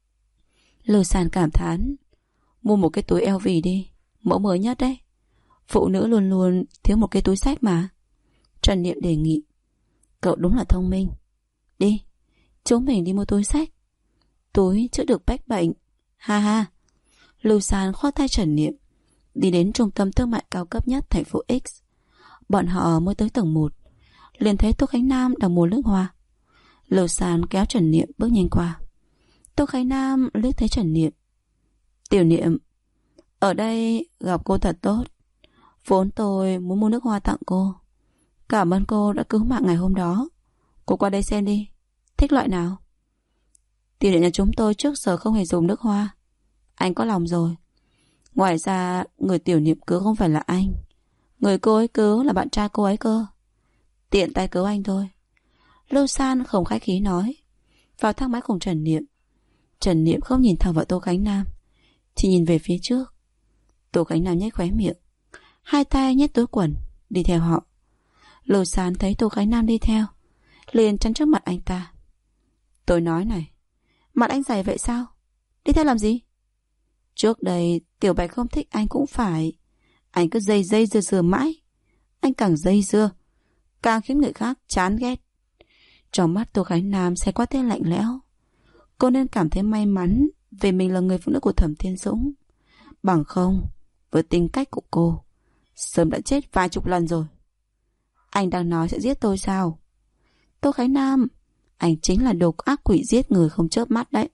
Lưu San cảm thán. Mua một cái túi LV đi, mẫu mới nhất đấy. Phụ nữ luôn luôn thiếu một cái túi xách mà. Trần Niệm đề nghị. Cậu đúng là thông minh. Đi, chúng mình đi mua túi xách. Túi chữa được bách bệnh. Ha ha. Lưu San khoác tay Trần Niệm đi đến trung tâm thương mại cao cấp nhất thành phố X. Bọn họ mới tới tầng 1 liền thấy Tô Khánh Nam đang mua nước hoa. Lưu San kéo Trần Niệm bước nhanh qua. Tô Khánh Nam liếc thấy Trần Niệm. Tiểu Niệm, ở đây gặp cô thật tốt. Vốn tôi muốn mua nước hoa tặng cô. Cảm ơn cô đã cứu mạng ngày hôm đó. Cô qua đây xem đi. Thích loại nào? Tiểu Niệm nhà chúng tôi trước giờ không hề dùng nước hoa. Anh có lòng rồi. Ngoài ra người Tiểu Niệm cứu không phải là anh. Người cô ấy cứu là bạn trai cô ấy cơ. Tiện tay cứu anh thôi. Lưu San không khách khí nói. Vào thang máy cùng Trần Niệm. Trần Niệm không nhìn thẳng vào Tô Khánh Nam, chỉ nhìn về phía trước. Tô Khánh Nam nhếch khóe miệng, hai tay nhét túi quần đi theo họ. Lưu San thấy Tô Khánh Nam đi theo, liền chắn trước mặt anh ta. Tôi nói này, mặt anh dày vậy sao? Đi theo làm gì? Trước đây Tiểu Bạch không thích anh cũng phải. Anh cứ dây dưa mãi. Anh càng dây dưa càng khiến người khác chán ghét. Trong mắt Tô Khánh Nam sẽ qua tia lạnh lẽo. Cô nên cảm thấy may mắn vì mình là người phụ nữ của Thẩm Thiên Dũng. Bằng không, với tính cách của cô, sớm đã chết vài chục lần rồi. Anh đang nói sẽ giết tôi sao? Tô Khánh Nam, anh chính là đồ ác quỷ giết người không chớp mắt đấy.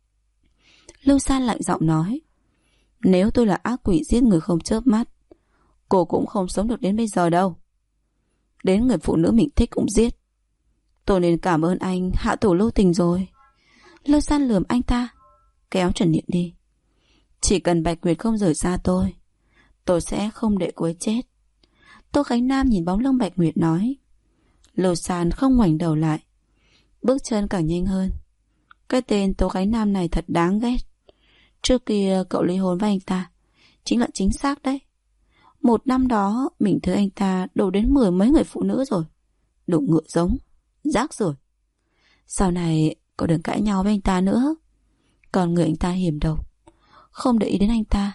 Lưu San lạnh giọng nói. Nếu tôi là ác quỷ giết người không chớp mắt, cô cũng không sống được đến bây giờ đâu. Đến người phụ nữ mình thích cũng giết. Tôi nên cảm ơn anh hạ thủ lưu tình rồi. Lưu San lườm anh ta, kéo Trần Niệm đi. Chỉ cần Bạch Nguyệt không rời xa tôi sẽ không để cô ấy chết. Tô Khánh Nam nhìn bóng lưng Bạch Nguyệt nói. Lưu San không ngoảnh đầu lại, bước chân càng nhanh hơn. Cái tên Tô Khánh Nam này thật đáng ghét. Trước kia cậu ly hôn với anh ta chính là chính xác đấy. Một năm đó mình thấy anh ta đổ đến 10 mấy người phụ nữ rồi. Đủ ngựa giống, rác rưởi. Sau này cậu đừng cãi nhau với anh ta nữa. Còn người anh ta hiểm độc, không để ý đến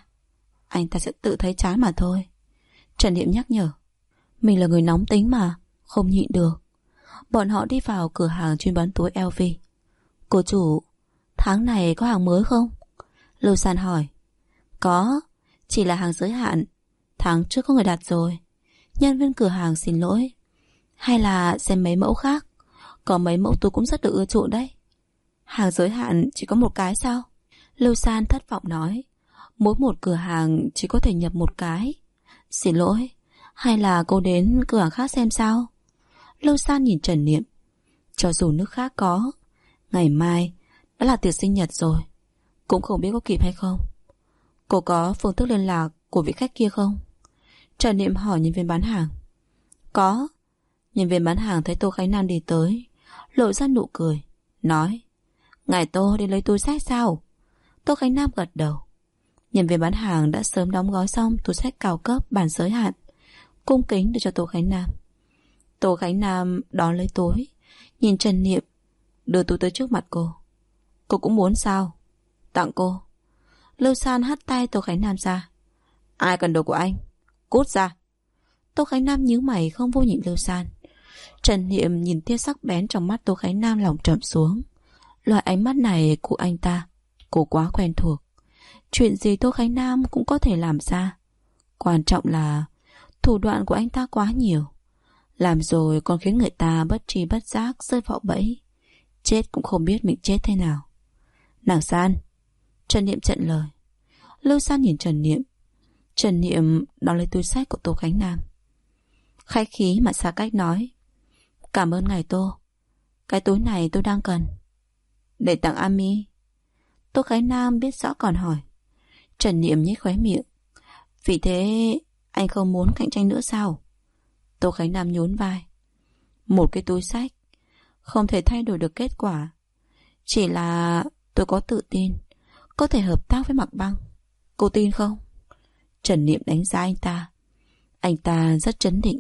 anh ta sẽ tự thấy chán mà thôi. Trần Niệm nhắc nhở. Mình là người nóng tính mà, không nhịn được. Bọn họ đi vào cửa hàng chuyên bán túi LV. Cô chủ, tháng này có hàng mới không? Lưu San hỏi. Có, chỉ là hàng giới hạn. Tháng trước có người đặt rồi. Nhân viên cửa hàng xin lỗi. Hay là xem mấy mẫu khác? Có mấy mẫu túi cũng rất được ưa chuộng đấy. Hàng giới hạn chỉ có một cái sao? Lưu San thất vọng nói. Mỗi một cửa hàng chỉ có thể nhập một cái. Xin lỗi, hay là cô đến cửa hàng khác xem sao? Lưu San nhìn Trần Niệm. Cho dù nước khác có, ngày mai đã là tiệc sinh nhật rồi, cũng không biết có kịp hay không. Cô có phương thức liên lạc của vị khách kia không? Trần Niệm hỏi nhân viên bán hàng. Có. Nhân viên bán hàng thấy Tô Khánh Nam đi tới, lộ ra nụ cười, nói. Ngài Tô đi lấy túi xách sao? Tô Khánh Nam gật đầu. Nhân viên bán hàng đã sớm đóng gói xong túi xách cao cấp bản giới hạn, cung kính đưa cho Tô Khánh Nam. Tô Khánh Nam đón lấy túi, nhìn Trần Niệm, đưa túi tới trước mặt cô. Cô cũng muốn sao? Tặng cô. Lưu San hất tay Tô Khánh Nam ra. Ai cần đồ của anh? Cút ra. Tô Khánh Nam nhíu mày không vui nhìn Lưu San. Trần Niệm nhìn tia sắc bén trong mắt Tô Khánh Nam, lòng trầm xuống. Loại ánh mắt này của anh ta cô quá quen thuộc. Chuyện gì Tô Khánh Nam cũng có thể làm ra. Quan trọng là thủ đoạn của anh ta quá nhiều, làm rồi còn khiến người ta bất tri bất giác rơi vào bẫy, chết cũng không biết mình chết thế nào. Nàng San. Trần Niệm chặn lời. Lưu San nhìn Trần Niệm. Trần Niệm đón lấy túi xách của Tô Khánh Nam, khách khí mà xa cách nói. Cảm ơn ngài Tô, cái túi này tôi đang cần. Để tặng Ami. Tô Khánh Nam biết rõ còn hỏi. Trần Niệm nhếch khóe miệng. Vì thế anh không muốn cạnh tranh nữa sao? Tô Khánh Nam nhún vai. Một cái túi xách không thể thay đổi được kết quả. Chỉ là tôi có tự tin có thể hợp tác với Mạc Băng. Cô tin không? Trần Niệm đánh giá anh ta. Anh ta rất trấn định.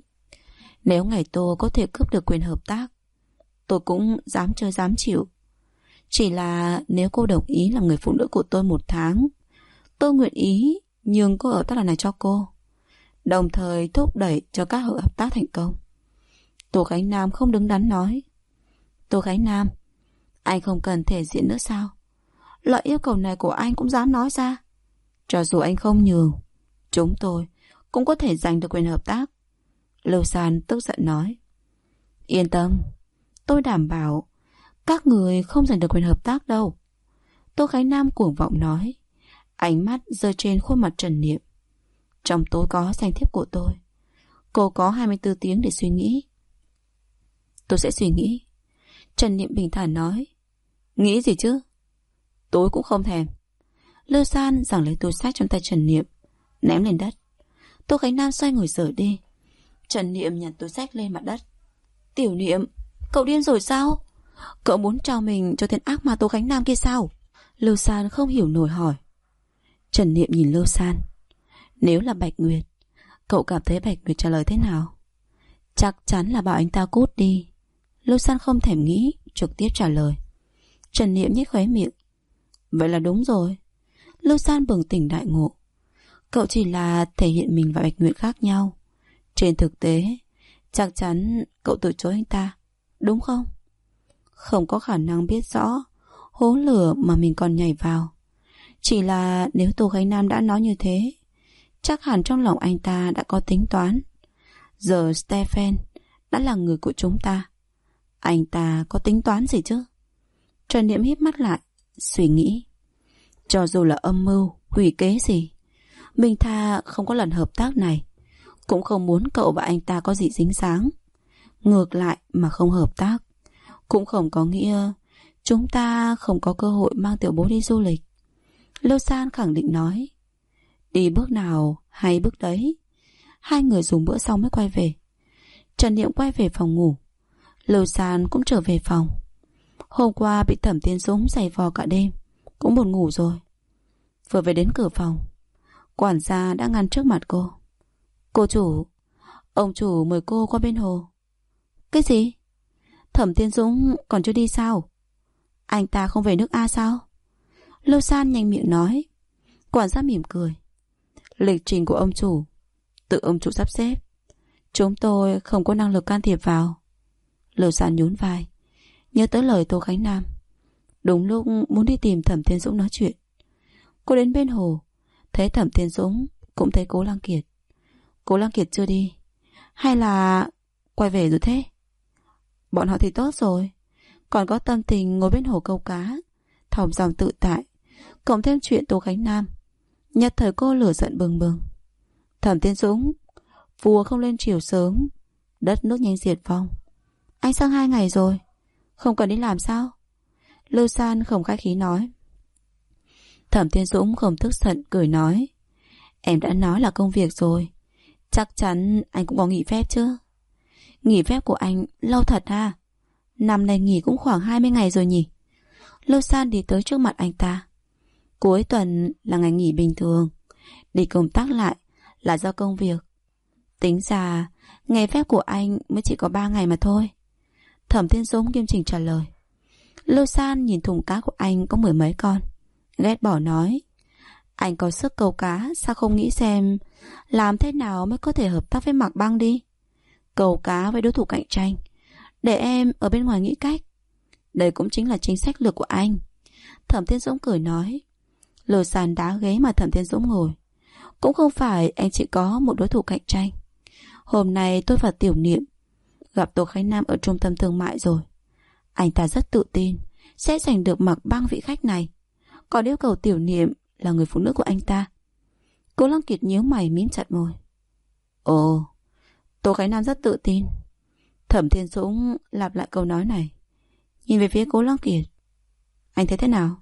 Nếu ngày Tô có thể cướp được quyền hợp tác, tôi cũng dám chơi dám chịu. Chỉ là nếu cô đồng ý làm người phụ nữ của tôi 1 tháng, tôi nguyện ý nhường cô ở tác đoàn này cho cô. đồng thời thúc đẩy cho các hợp tác thành công. Tô Khánh Nam không đứng đắn nói: Tô Khánh Nam, anh không cần thể diện nữa sao? Loại yêu cầu này của anh cũng dám nói ra. Cho dù anh không nhường, chúng tôi cũng có thể giành được quyền hợp tác. Lưu San tức giận nói: Yên tâm, tôi đảm bảo các người không giành được quyền hợp tác đâu. Tô Khánh Nam cuồng vọng nói, ánh mắt rơi trên khuôn mặt Trần Niệm. Trong tối có danh thiếp của tôi. Cô có 24 tiếng để suy nghĩ. Tôi sẽ suy nghĩ. Trần Niệm bình thản nói. Nghĩ gì chứ? Tôi cũng không thèm. Lưu San giằng lấy túi sách trong tay Trần Niệm, ném lên đất. Tô Khánh Nam xoay người rời đi. Trần Niệm nhặt túi sách lên mặt đất. Tiểu Niệm, cậu điên rồi sao? Cậu muốn trao mình cho tên ác ma Tô Khánh Nam kia sao? Lưu San không hiểu nổi hỏi. Trần Niệm nhìn Lưu San. Nếu là Bạch Nguyệt, cậu cảm thấy Bạch Nguyệt trả lời thế nào? Chắc chắn là bảo anh ta cút đi. Lưu San không thèm nghĩ, trực tiếp trả lời. Trần Niệm nhếch khóe miệng. Vậy là đúng rồi. Lưu San bừng tỉnh đại ngộ. Cậu chỉ là thể hiện mình và Bạch Nguyệt khác nhau. Trên thực tế, chắc chắn cậu từ chối anh ta, đúng không? Không có khả năng biết rõ hố lửa mà mình còn nhảy vào. Chỉ là nếu Tô Khánh Nam đã nói như thế, chắc hẳn trong lòng anh ta đã có tính toán. Giờ Stephen đã là người của chúng ta, anh ta có tính toán gì chứ? Trần Niệm híp mắt lại, suy nghĩ. Cho dù là âm mưu, quỷ kế gì, mình tha không có lần hợp tác này, cũng không muốn cậu và anh ta có gì dính dáng. Ngược lại mà không hợp tác, cũng không có nghĩa chúng ta không có cơ hội mang tiểu bố đi du lịch. Lưu San khẳng định nói. Đi bước nào hay bước đấy. Hai người dùng bữa xong mới quay về. Trần Niệm quay về phòng ngủ, Lưu San cũng trở về phòng. Hôm qua bị Thẩm Tiên Dũng giày vò cả đêm, cũng buồn ngủ rồi. Vừa về đến cửa phòng, quản gia đã ngăn trước mặt cô. Cô chủ, ông chủ mời cô qua bên hồ. Cái gì? Thẩm Tiên Dũng còn chưa đi sao? Anh ta không về nước A sao? Lưu San nhanh miệng nói. Quản gia mỉm cười. Lịch trình của ông chủ tự ông chủ sắp xếp, chúng tôi không có năng lực can thiệp vào. Lưu San nhún vai, nhớ tới lời Tô Khánh Nam. Đúng lúc muốn đi tìm Thẩm Tiên Dũng nói chuyện. Cô đến bên hồ, thấy Thẩm Tiên Dũng, cũng thấy Cố Lăng Kiệt. Cố Lăng Kiệt chưa đi, hay là quay về rồi thế? Bọn họ thì tốt rồi, còn có tâm tình ngồi bên hồ câu cá, thong dòng tự tại, cộng thêm chuyện Tô Khánh Nam. Nhất thời cô lửa giận bừng bừng. Thẩm Tiên Dũng, vua không lên triều sớm, đất nước nhanh diệt vong. Anh sang 2 ngày rồi, không cần đi làm sao? Lưu San không khách khí nói. Thẩm Tiên Dũng không tức giận, cười nói. Em đã nói là công việc rồi, chắc chắn anh cũng có nghỉ phép chứ? Nghỉ phép của anh lâu thật ha? Năm nay nghỉ cũng khoảng 20 ngày rồi nhỉ? Lưu San đi tới trước mặt anh ta. Cuối tuần là ngày nghỉ bình thường, đi công tác lại là do công việc. Tính ra ngày phép của anh mới chỉ có 3 ngày mà thôi. Thẩm Tiên Dũng nghiêm chỉnh trả lời. Lưu San nhìn thùng cá của anh có 10 mấy con, ghét bỏ nói. Anh có sức câu cá, sao không nghĩ xem làm thế nào mới có thể hợp tác với Mạc Băng đi? Câu cá với đối thủ cạnh tranh, để em ở bên ngoài nghĩ cách. Đây cũng chính là chính sách lược của anh. Thẩm Tiên Dũng cười nói. Lưu San đá ghế mà Thẩm Tiên Dũng ngồi. Cũng không phải anh chỉ có một đối thủ cạnh tranh. Hôm nay tôi và Tiểu Niệm gặp Tô Khánh Nam ở trung tâm thương mại rồi. Anh ta rất tự tin sẽ giành được Mạc Băng vị khách này. Còn yêu cầu Tiểu Niệm là người phụ nữ của anh ta. Cố Lăng Kiệt nhíu mày mím chặt môi. Ồ, Tô Khánh Nam rất tự tin. Thẩm Tiên Dũng lặp lại câu nói này, nhìn về phía Cố Lăng Kiệt. Anh thấy thế nào?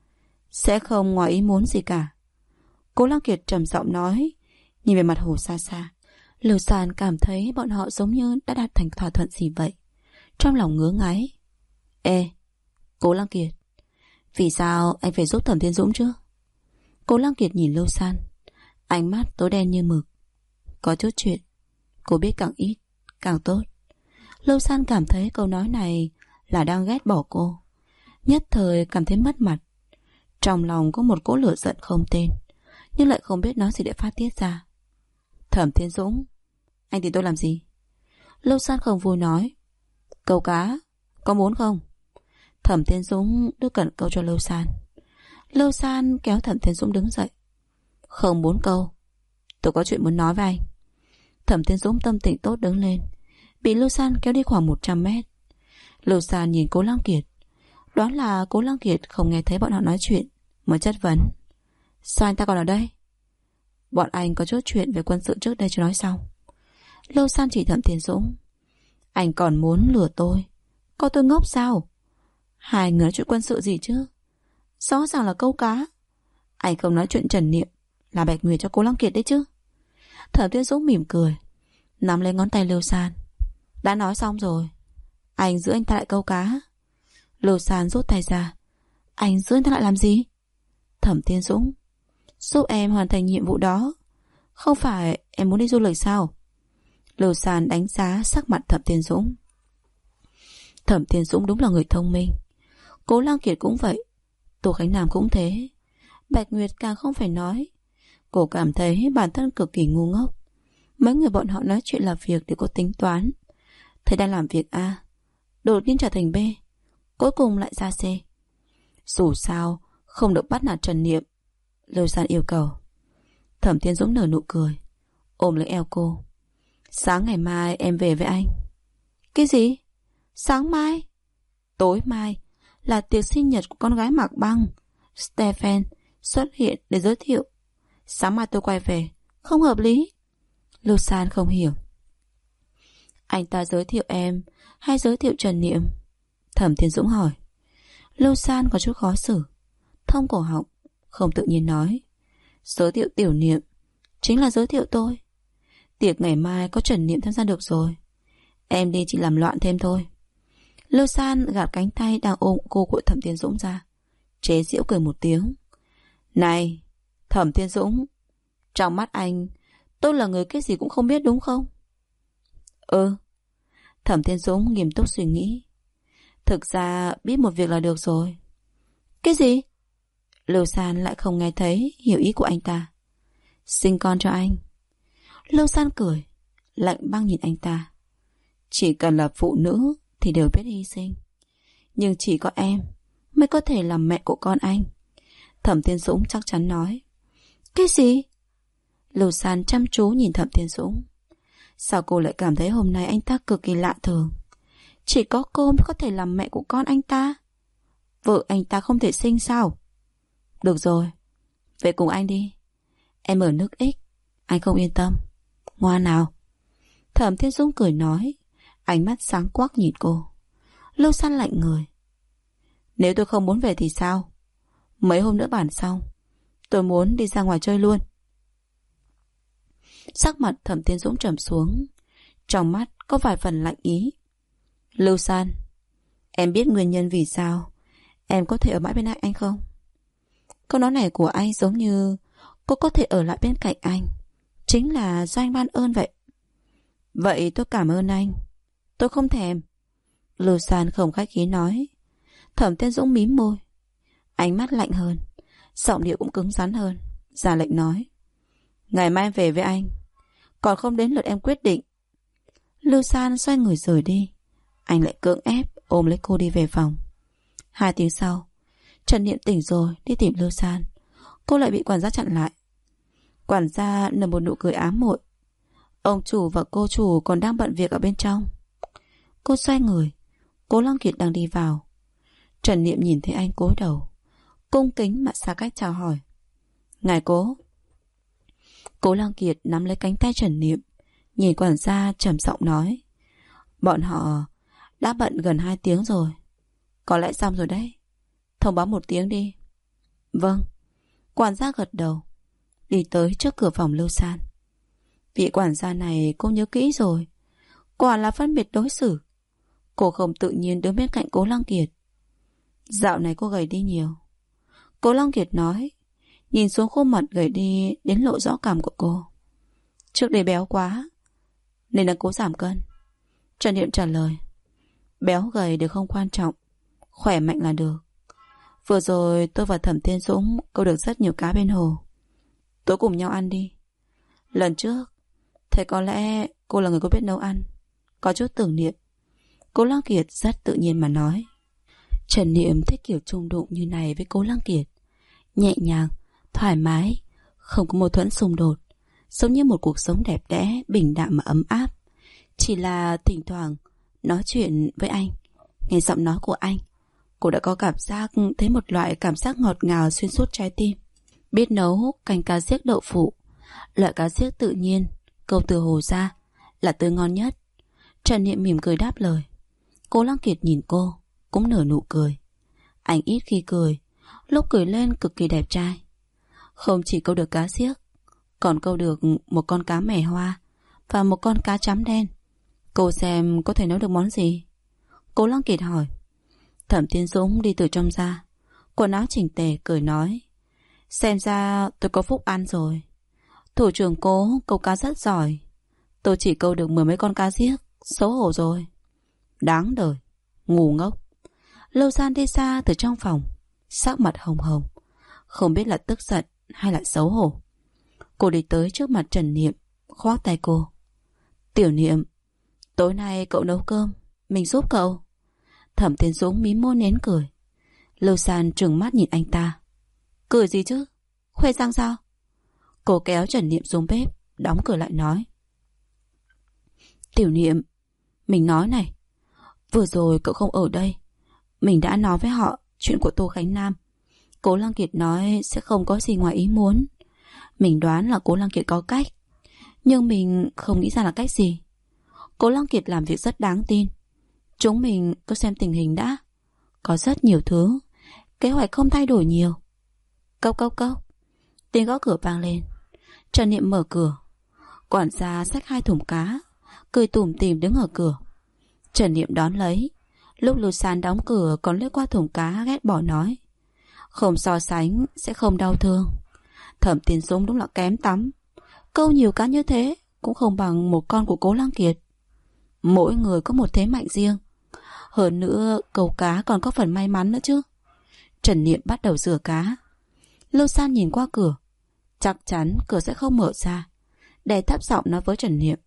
Sẽ không ngoài ý muốn gì cả. Cố Lăng Kiệt trầm giọng nói, nhìn về mặt hồ xa xa. Lưu San cảm thấy bọn họ giống như đã đạt thành thỏa thuận gì vậy, trong lòng ngứa ngáy. Ê, Cố Lăng Kiệt, vì sao anh phải giúp Thẩm Tiên Dũng chứ? Cố Lăng Kiệt nhìn Lưu San, ánh mắt tối đen như mực. Có chút chuyện, cô biết càng ít càng tốt. Lưu San cảm thấy câu nói này là đang ghét bỏ cô, nhất thời cảm thấy mất mặt. Trong lòng có một cỗ lửa giận không tên, nhưng lại không biết nói gì để phát tiết ra. Thẩm Thiên Dũng, anh tìm tôi làm gì? Lâu San không vui nói. Câu cá, có muốn không? Thẩm Thiên Dũng đưa cần câu cho Lâu San. Lâu San kéo Thẩm Thiên Dũng đứng dậy. Không muốn câu, tôi có chuyện muốn nói với anh. Thẩm Thiên Dũng tâm tình tốt đứng lên, bị Lâu San kéo đi khoảng 100 mét. Lâu San nhìn Cố Lăng Kiệt, đoán là Cố Lăng Kiệt không nghe thấy bọn họ nói chuyện, mới chất vấn. Sao anh ta còn ở đây? Bọn anh có chút chuyện về quân sự trước đây chưa nói xong. Lâu San chỉ Thẩm Thiên Dũng. Anh còn muốn lừa tôi? Có tôi ngốc sao? Hai người nói chuyện quân sự gì chứ? Rõ ràng là câu cá. Anh không nói chuyện trần niệm là Bạch Nguyệt cho Cố Lăng Kiệt đấy chứ? Thẩm Thiên Dũng mỉm cười, nắm lấy ngón tay Lâu San. Đã nói xong rồi, anh giữ anh ta lại câu cá. Lâu San rút tay ra. Anh giữ anh ta lại làm gì? Thẩm Thiên Dũng, giúp em hoàn thành nhiệm vụ đó. Không phải em muốn đi du lịch sao? Lâu San đánh giá sắc mặt Thẩm Thiên Dũng. Thẩm Thiên Dũng đúng là người thông minh. Cố Lăng Kiệt cũng vậy, Tô Khánh Nam cũng thế, Bạch Nguyệt càng không phải nói. Cô cảm thấy bản thân cực kỳ ngu ngốc. Mấy người bọn họ nói chuyện làm việc để có tính toán. Thấy đang làm việc A, đột nhiên trở thành B, cuối cùng lại ra C. Dù sao không được bắt nạt Trần Niệm, Lâu San yêu cầu. Thẩm Thiên Dũng nở nụ cười, ôm lấy eo cô. Sáng ngày mai em về với anh. Cái gì? Sáng mai? Tối mai là tiệc sinh nhật của con gái Mạc Băng. Stephen xuất hiện để giới thiệu. Sáng mai tôi quay về, không hợp lý. Lâu San không hiểu. Anh ta giới thiệu em hay giới thiệu Trần Niệm? Thẩm Thiên Dũng hỏi. Lâu San có chút khó xử, thông cổ họng, không tự nhiên nói. Giới thiệu Tiểu Niệm chính là giới thiệu tôi. Tiệc ngày mai có Trần Niệm tham gia được rồi, em đi chỉ làm loạn thêm thôi. Lâu San gạt cánh tay đang ôm cô của Thẩm Thiên Dũng ra, chế giễu cười một tiếng. Này, Thẩm Thiên Dũng, trong mắt anh, tôi là người cái gì cũng không biết đúng không? Ừ. Thẩm Thiên Dũng nghiêm túc suy nghĩ. Thực ra biết một việc là được rồi. Cái gì? Lâu San lại không nghe thấy hiểu ý của anh ta. Sinh con cho anh. Lâu San cười, lạnh băng nhìn anh ta. Chỉ cần là phụ nữ thì đều biết hy sinh, nhưng chỉ có em mới có thể làm mẹ của con anh. Thẩm Thiên Dũng chắc chắn nói. Cái gì? Lâu San chăm chú nhìn Thẩm Thiên Dũng. Sao cô lại cảm thấy hôm nay anh ta cực kỳ lạ thường? Chỉ có cô mới có thể làm mẹ của con anh ta. Vợ anh ta không thể sinh sao? Được rồi, về cùng anh đi. Em ở nước X, anh không yên tâm. Ngoan nào. Thẩm Thiên Dũng cười nói, ánh mắt sáng quắc nhìn cô. Lâu San lạnh người. Nếu tôi không muốn về thì sao? Mấy hôm nữa bàn xong, tôi muốn đi ra ngoài chơi luôn. Sắc mặt Thẩm Thiên Dũng trầm xuống, trong mắt có vài phần lạnh ý. Lâu San, em biết nguyên nhân vì sao em có thể ở mãi bên anh không? Câu nói này của anh giống như cô có thể ở lại bên cạnh anh chính là do anh ban ơn vậy. Vậy tôi cảm ơn anh. Tôi không thèm. Lâu San không khách khí nói. Thẩm Thiên Dũng mím môi, ánh mắt lạnh hơn, giọng điệu cũng cứng rắn hơn, ra lệnh nói. Ngày mai em về với anh, còn không đến lượt em quyết định. Lâu San xoay người rời đi. Anh lại cưỡng ép ôm lấy cô đi về phòng. 2 tiếng sau, Trần Niệm tỉnh rồi đi tìm Lâu San. Cô lại bị quản gia chặn lại. Quản gia nở một nụ cười ám muội. Ông chủ và cô chủ còn đang bận việc ở bên trong. Cô xoay người, Cố Lăng Kiệt đang đi vào. Trần Niệm nhìn thấy anh cúi đầu, cung kính mà xa cách chào hỏi. Ngài Cố. Cố Lăng Kiệt nắm lấy cánh tay Trần Niệm, nhìn quản gia trầm giọng nói. Bọn họ đã bận gần 2 tiếng rồi. Có lẽ xong rồi đấy. Thông báo 1 tiếng đi. Vâng. Quản gia gật đầu, đi tới trước cửa phòng Lâu San. Vị quản gia này cô nhớ kỹ rồi, quả là phân biệt đối xử. Cô không tự nhiên đứng bên cạnh Cố Lăng Kiệt. Dạo này cô gầy đi nhiều. Cố Lăng Kiệt nói, nhìn xuống khuôn mặt gầy đi đến lộ rõ cằm của cô. Trước đây béo quá nên đang cố giảm cân. Trần Niệm trả lời. Béo gầy đều không quan trọng, khỏe mạnh là được. Vừa rồi tôi và Thẩm Thiên Dũng câu được rất nhiều cá bên hồ. Tối cùng nhau ăn đi. Lần trước Thế có lẽ cô là người có biết nấu ăn. Có chút tưởng niệm. Cố Lăng Kiệt rất tự nhiên mà nói. Trần Niệm thích kiểu chung đụng như này với Cố Lăng Kiệt. Nhẹ nhàng, thoải mái, không có mâu thuẫn xung đột, giống như một cuộc sống đẹp đẽ, bình đạm mà ấm áp. Chỉ là thỉnh thoảng nói chuyện với anh, nghe giọng nói của anh, cô đã có cảm giác thấy một loại cảm giác ngọt ngào xuyên suốt trái tim. Biết nấu canh cá giếc đậu phụ, loại cá giếc tự nhiên, câu từ hồ ra là tươi ngon nhất. Trần Niệm mỉm cười đáp lời. Cố Lăng Kiệt nhìn cô, cũng nở nụ cười. Anh ít khi cười, lúc cười lên cực kỳ đẹp trai. Không chỉ câu được cá giếc, còn câu được một con cá mẻ hoa và một con cá chấm đen. Cô xem có thể nấu được món gì? Cố Lăng Kiệt hỏi. Thẩm Tiên Dũng đi từ trong ra, quần áo chỉnh tề, cười nói. Xem ra tôi có phúc ăn rồi. Thủ trưởng Cố câu cá rất giỏi. Tôi chỉ câu được 10 mấy con cá giếc, xấu hổ rồi. Đáng đời, ngu ngốc. Lâu San đi xa từ trong phòng, sắc mặt hồng hồng, không biết là tức giận hay là xấu hổ. Cô đi tới trước mặt Trần Niệm, khoác tay cô. Tiểu Niệm, tối nay cậu nấu cơm, mình giúp cậu. Thẩm Tiên Dũng mím môi nén cười. Lâu San trừng mắt nhìn anh ta. Cười gì chứ? Khoe răng sao? Cô kéo Trần Niệm xuống bếp, đóng cửa lại nói. Tiểu Niệm, mình nói này, vừa rồi cậu không ở đây, mình đã nói với họ chuyện của Tô Khánh Nam. Cố Lăng Kiệt nói sẽ không có gì ngoài ý muốn. Mình đoán là Cố Lăng Kiệt có cách, nhưng mình không nghĩ ra là cách gì. Cố Lăng Kiệt làm việc rất đáng tin. Chúng mình cứ xem tình hình đã. Có rất nhiều thứ, kế hoạch không thay đổi nhiều. Cốc cốc cốc. Tiếng gõ cửa vang lên. Trần Niệm mở cửa. Quản gia xách 2 thùng cá, cười tủm tỉm đứng ở cửa. Trần Niệm đón lấy. Lúc Lưu San đóng cửa còn lướt qua thùng cá ghét bỏ nói. Không so sánh sẽ không đau thương. Thẩm Tiên Dũng đúng là kém tắm. Câu nhiều cá như thế cũng không bằng một con của Cố Lăng Kiệt. Mỗi người có một thế mạnh riêng. Hơn nữa câu cá còn có phần may mắn nữa chứ. Trần Niệm bắt đầu rửa cá. Lưu San nhìn qua cửa, chắc chắn cửa sẽ không mở ra, đè thấp giọng nói với Trần Niệm.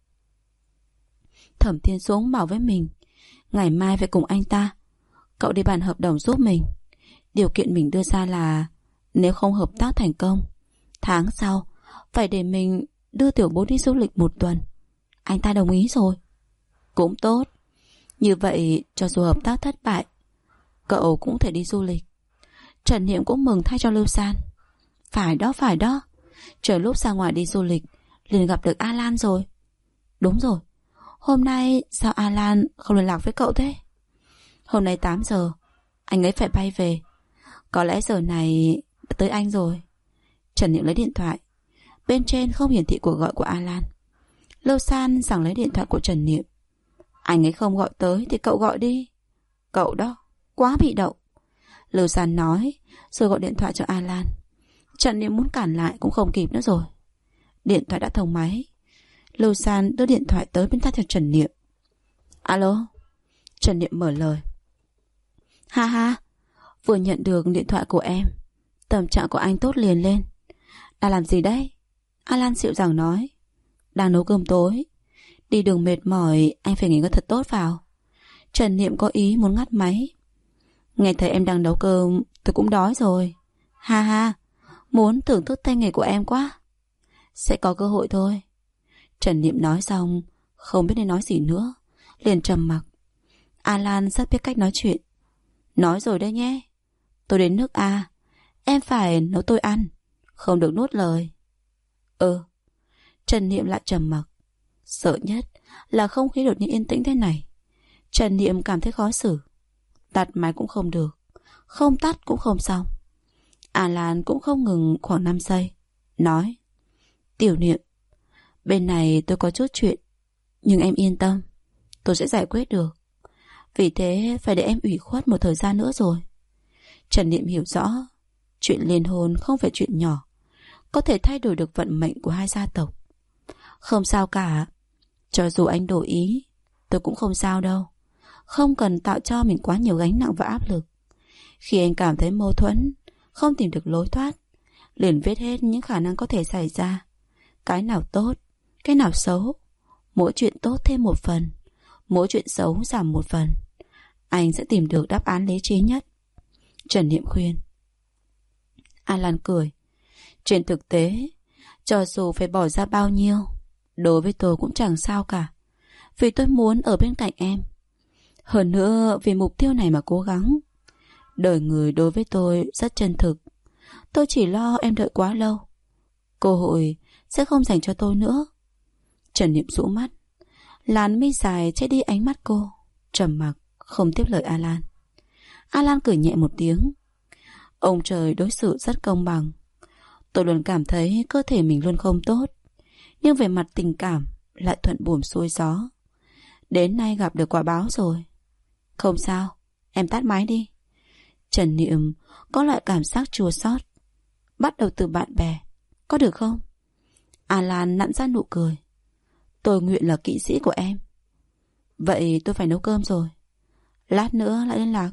Thẩm Tiên Dũng bảo với mình ngày mai phải cùng anh ta. Cậu đi bàn hợp đồng giúp mình. Điều kiện mình đưa ra là nếu không hợp tác thành công, tháng sau phải để mình đưa tiểu bố đi du lịch 1 tuần. Anh ta đồng ý rồi. Cũng tốt. Như vậy cho dù hợp tác thất bại, cậu cũng thể đi du lịch. Trần Niệm cũng mừng thay cho Lưu San. Phải đó, phải đó. Trời lúc ra ngoài đi du lịch liền gặp được Alan rồi. Đúng rồi. Hôm nay sao Alan không liên lạc với cậu thế? Hôm nay 8 giờ anh ấy phải bay về. Có lẽ giờ này đã tới anh rồi. Trần Niệm lấy điện thoại. Bên trên không hiển thị cuộc gọi của Alan. Lưu San giằng lấy điện thoại của Trần Niệm. Anh ấy không gọi tới thì cậu gọi đi. Cậu đó, quá bị động. Lưu San nói rồi gọi điện thoại cho Alan. Trần Niệm muốn cản lại cũng không kịp nữa rồi. Điện thoại đã thông máy. Lưu San đưa điện thoại tới bên tai cho Trần Niệm. Alo. Trần Niệm mở lời. Ha ha, vừa nhận được điện thoại của em. Tâm trạng của anh tốt liền lên. Đang làm gì đấy? Alan dịu dàng nói. Đang nấu cơm tối. Đi đường mệt mỏi, anh phải nghỉ ngơi thật tốt vào. Trần Niệm có ý muốn ngắt máy. Nghe thấy em đang nấu cơm, tôi cũng đói rồi. Ha ha, muốn thưởng thức tay nghề của em quá. Sẽ có cơ hội thôi. Trần Niệm nói xong, không biết nên nói gì nữa, liền trầm mặc. Alan rất biết cách nói chuyện. Nói rồi đấy nhé. Tôi đến nước A, em phải nấu tôi ăn, không được nuốt lời. Trần Niệm lại trầm mặc. Sợ nhất là không khí đột nhiên yên tĩnh thế này. Trần Niệm cảm thấy khó xử. Tắt máy cũng không được, không tắt cũng không xong. Alan cũng không ngừng khoảng 5 giây. Nói. Tiểu Niệm, bên này tôi có chút chuyện, nhưng em yên tâm, tôi sẽ giải quyết được. Vì thế phải để em ủy khuất một thời gian nữa rồi. Trần Niệm hiểu rõ, chuyện liên hôn không phải chuyện nhỏ, có thể thay đổi được vận mệnh của 2 gia tộc. Không sao cả. Cho dù anh đổi ý, tôi cũng không sao đâu. Không cần tạo cho mình quá nhiều gánh nặng và áp lực. Khi anh cảm thấy mâu thuẫn, không tìm được lối thoát, liền viết hết những khả năng có thể xảy ra. Cái nào tốt, Cái nào xấu? Mỗi chuyện tốt thêm một phần, mỗi chuyện xấu giảm một phần. Anh sẽ tìm được đáp án lý trí nhất. Trần Niệm khuyên. Alan cười. Trên thực tế, cho dù phải bỏ ra bao nhiêu, đối với tôi cũng chẳng sao cả. Vì tôi muốn ở bên cạnh em. Hơn nữa vì mục tiêu này mà cố gắng. Đời người đối với tôi rất chân thực. Tôi chỉ lo em đợi quá lâu. Cơ hội sẽ không dành cho tôi nữa. Trần Niệm rũ mắt. Làn mi dài che đi ánh mắt cô. Trầm mặc không tiếp lời Alan. Alan cười nhẹ một tiếng. Ông trời đối xử rất công bằng. Tôi luôn cảm thấy cơ thể mình luôn không tốt, nhưng về mặt tình cảm lại thuận buồm xuôi gió. Đến nay gặp được quả báo rồi. Không sao, em tắt máy đi. Trần Niệm có loại cảm giác chua xót. Bắt đầu từ bạn bè, có được không? Alan nặn ra nụ cười. Tôi nguyện là kỵ sĩ của em. Vậy tôi phải nấu cơm rồi. Lát nữa lại liên lạc.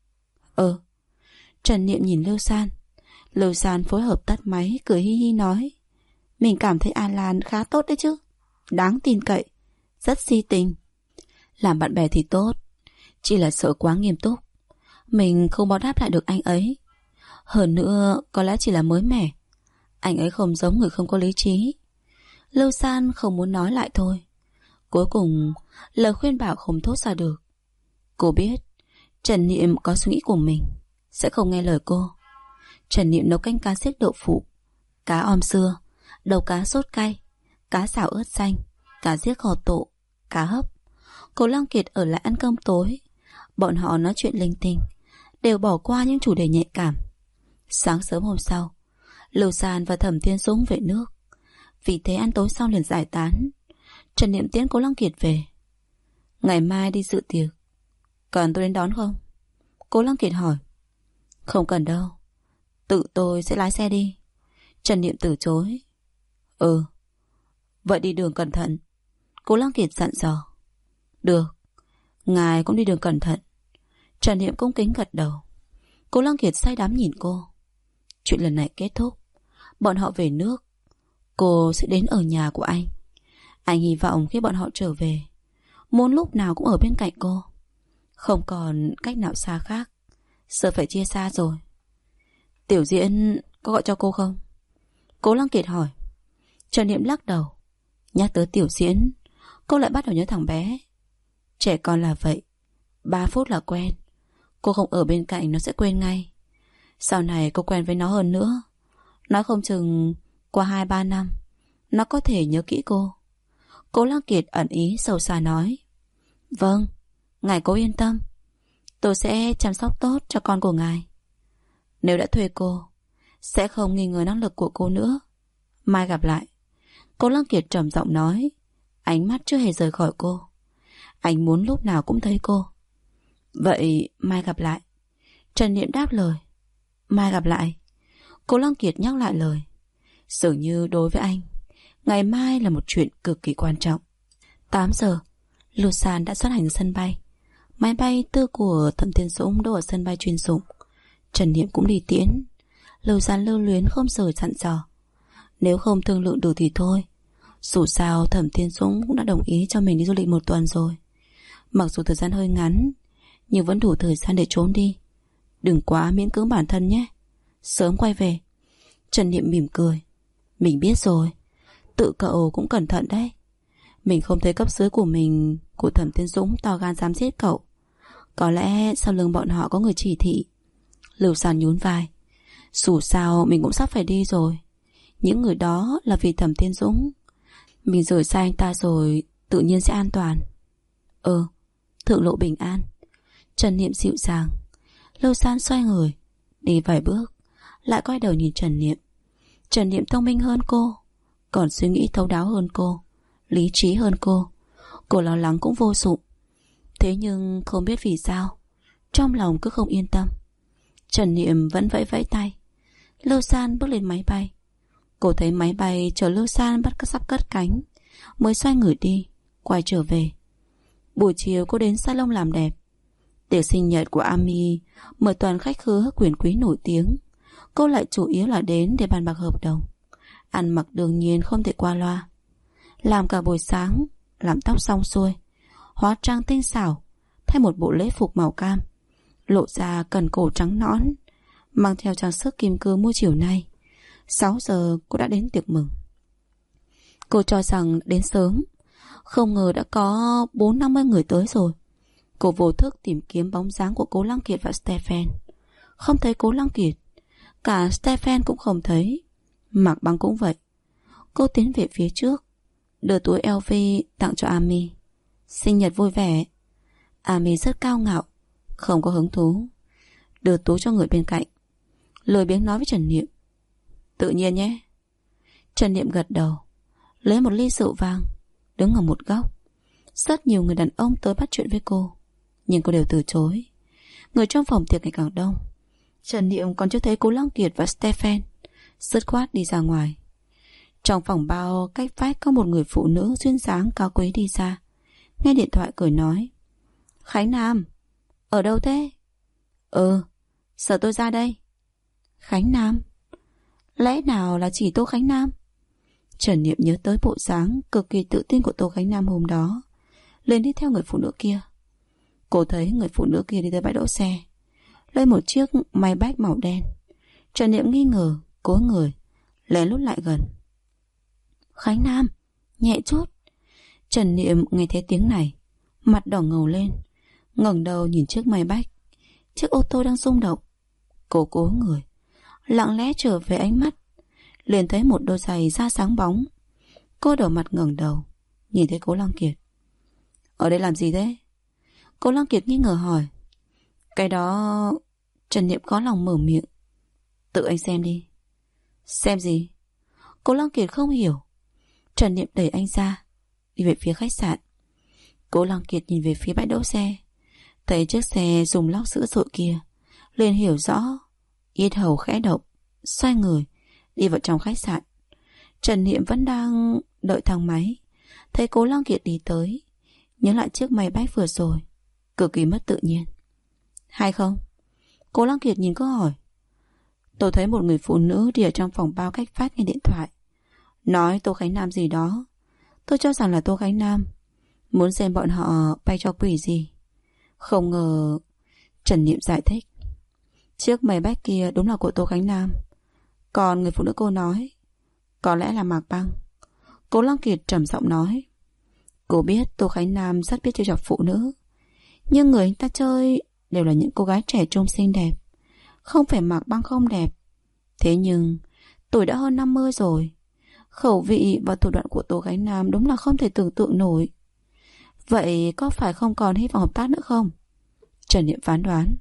Trần Niệm nhìn Lưu San. Lưu San phối hợp tắt máy, cười hi hi nói. Mình cảm thấy Alan khá tốt đấy chứ. Đáng tin cậy, rất si tình. Làm bạn bè thì tốt, chỉ là sợ quá nghiêm túc. Mình không báo đáp lại được anh ấy. Hơn nữa có lẽ chỉ là mới mẻ. Anh ấy không giống người không có lý trí. Lưu San không muốn nói lại thôi. Cuối cùng lời khuyên bảo không thốt ra được. Cô biết Trần Niệm có suy nghĩ của mình, sẽ không nghe lời cô. Trần Niệm nấu canh cá xiếc đậu phụ, cá om sưa, đầu cá sốt cay, cá xào ớt xanh, cá giết kho tộ, cá hấp. Cố Lăng Kiệt ở lại ăn cơm tối. Bọn họ nói chuyện linh tinh, đều bỏ qua những chủ đề nhạy cảm. Sáng sớm hôm sau, Lưu San và Thẩm Thiên Dũng về nước. Vì thế ăn tối xong liền giải tán. Trần Niệm tiễn Cố Lăng Kiệt về. Ngày mai đi dự tiệc, cần tôi đến đón không? Cố Lăng Kiệt hỏi. Không cần đâu, tự tôi sẽ lái xe đi. Trần Niệm từ chối. Vậy đi đường cẩn thận. Cố Lăng Kiệt dặn dò. Được, ngài cũng đi đường cẩn thận. Trần Niệm cung kính gật đầu. Cố Lăng Kiệt say đắm nhìn cô. Chuyện lần này kết thúc, bọn họ về nước. Cô sẽ đến ở nhà của anh. Anh hy vọng khi bọn họ trở về, muốn lúc nào cũng ở bên cạnh cô. Không còn cách nào xa khác. Giờ phải chia xa rồi. Tiểu Diễn có gọi cho cô không? Cố Lăng Kiệt hỏi. Trần Niệm lắc đầu. Nhắc tới Tiểu Diễn, cô lại bắt đầu nhớ thằng bé. Trẻ con là vậy, 3 phút là quen. Cô không ở bên cạnh nó sẽ quên ngay. Sau này cô quen với nó hơn nữa, nói không chừng qua 2-3 năm nó có thể nhớ kỹ cô. Cố Lăng Kiệt ẩn ý sâu xa nói. Vâng, ngài cố yên tâm, tôi sẽ chăm sóc tốt cho con của ngài. Nếu đã thuê cô, sẽ không nghi ngờ năng lực của cô nữa. Mai gặp lại. Cố Lăng Kiệt trầm giọng nói, ánh mắt chưa hề rời khỏi cô. Anh muốn lúc nào cũng thấy cô. Vậy mai gặp lại. Trần Niệm đáp lời. Mai gặp lại. Cố Lăng Kiệt nhắc lại lời. Dường như đối với anh, ngày mai là một chuyện cực kỳ quan trọng. 8 giờ, Lưu San đã xuất hành sân bay. Máy bay tư của Thẩm Thiên Dũng đỗ ở sân bay chuyên dụng. Trần Niệm cũng đi tiễn. Lưu San lưu luyến không rời dặn dò. Nếu không thương lượng được thì thôi. Dù sao Thẩm Thiên Dũng cũng đã đồng ý cho mình đi du lịch 1 tuần rồi. Mặc dù thời gian hơi ngắn, nhưng vẫn đủ thời gian để trốn đi. Đừng quá miễn cưỡng bản thân nhé. Sớm quay về. Trần Niệm mỉm cười. Mình biết rồi. Tự cậu cũng cẩn thận đấy. Mình không thấy cấp dưới của mình, của Thẩm Thiên Dũng to gan dám giết cậu. Có lẽ sau lưng bọn họ có người chỉ thị. Lưu San nhún vai. Dù sao mình cũng sắp phải đi rồi. Những người đó là vì Thẩm Thiên Dũng. Mình rời xa anh ta rồi, tự nhiên sẽ an toàn. Thượng lộ bình an. Trần Niệm dịu dàng. Lưu San xoay người, đi vài bước, lại quay đầu nhìn Trần Niệm. Trần Niệm thông minh hơn cô, còn suy nghĩ thấu đáo hơn cô, lý trí hơn cô. Cô lo lắng cũng vô dụng. Thế nhưng không biết vì sao, trong lòng cứ không yên tâm. Trần Niệm vẫn vẫy vẫy tay. Lưu San bước lên máy bay. Cô thấy máy bay chở Lưu San sắp cất cánh, mới xoay người đi, quay trở về. Buổi chiều cô đến salon làm đẹp. Tiệc sinh nhật của Ami mời toàn khách khứa quyền quý nổi tiếng. Cô lại chủ yếu là đến để bàn bạc hợp đồng. Ăn mặc đương nhiên không thể qua loa. Làm cả buổi sáng, làm tóc xong xuôi, hóa trang tinh xảo, thay một bộ lễ phục màu cam, lộ ra cần cổ trắng nõn, mang theo trang sức kim cương mua chiều nay. 6 giờ cô đã đến tiệc mừng. Cô cho rằng đến sớm, không ngờ đã có 40-50 người tới rồi. Cô vô thức tìm kiếm bóng dáng của Cố Lăng Kiệt và Stephen. Không thấy Cố Lăng Kiệt, cả Stephen cũng không thấy, Mạc Băng cũng vậy. Cô tiến về phía trước, đưa túi LV tặng cho Ami. Sinh nhật vui vẻ. Ami rất cao ngạo, không có hứng thú, đưa túi cho người bên cạnh, lười biếng nói với Trần Niệm: tự nhiên nhé. Trần Niệm gật đầu, lấy một ly rượu vang, đứng ở một góc. Rất nhiều người đàn ông tới bắt chuyện với cô, nhưng cô đều từ chối. Người trong phòng tiệc ngày càng đông. Trần Niệm còn chưa thấy Cố Lăng Kiệt và Stephen, dứt khoát đi ra ngoài. Trong phòng bao cách vách có một người phụ nữ duyên dáng cao quý đi ra, nghe điện thoại cười nói: Khánh Nam, ở đâu thế? Giờ tôi ra đây. Khánh Nam? Lẽ nào là chỉ Tô Khánh Nam? Trần Niệm nhớ tới bộ dáng cực kỳ tự tin của Tô Khánh Nam hôm đó, liền đi theo người phụ nữ kia. Cô thấy người phụ nữ kia đi tới bãi đỗ xe, lên một chiếc Maybach màu đen. Trần Niệm nghi ngờ, cúi người lén lút lại gần. Khánh Nam, nhẹ chút. Trần Niệm nghe thấy tiếng này, mặt đỏ ngầu lên, ngẩng đầu nhìn chiếc Maybach. Chiếc ô tô đang rung động. Cô cúi người, lặng lẽ trở về ánh mắt, liền thấy một đôi giày da sáng bóng. Cô đổ mặt ngẩng đầu, nhìn thấy Cố Lăng Kiệt. Ở đây làm gì thế? Cố Lăng Kiệt nghi ngờ hỏi. Cái đó... Trần Niệm có lòng mở miệng. Tự anh xem đi. Xem gì? Cố Lăng Kiệt không hiểu. Trần Niệm đẩy anh ra, đi về phía khách sạn. Cố Lăng Kiệt nhìn về phía bãi đỗ xe, thấy chiếc xe dùng lóc dữ dội kia, liền hiểu rõ. Yết hầu khẽ động, xoay người đi vào trong khách sạn. Trần Niệm vẫn đang đợi thang máy, thấy Cố Lăng Kiệt đi tới, nhớ lại chiếc Maybach vừa rồi, cực kỳ mất tự nhiên. Hay không? Cố Lăng Kiệt nhìn cô hỏi. Tôi thấy một người phụ nữ đi ở trong phòng bao cách vách nghe điện thoại, nói Tô Khánh Nam gì đó. Tôi cho rằng là Tô Khánh Nam, muốn xem bọn họ bay cho quỷ gì. Không ngờ... Trần Niệm giải thích. Chiếc Maybach kia đúng là của Tô Khánh Nam, còn người phụ nữ cô nói có lẽ là Mạc Băng. Cố Lăng Kiệt trầm giọng nói. Cô biết Tô Khánh Nam rất biết trêu chọc phụ nữ, nhưng người anh ta chơi đều là những cô gái trẻ trung xinh đẹp. Không phải Mạc Băng không đẹp, thế nhưng tuổi đã hơn 50 rồi. Khẩu vị và thủ đoạn của Tô Khánh Nam đúng là không thể tưởng tượng nổi. Vậy có phải không còn hy vọng hợp tác nữa không? Trần Niệm phán đoán.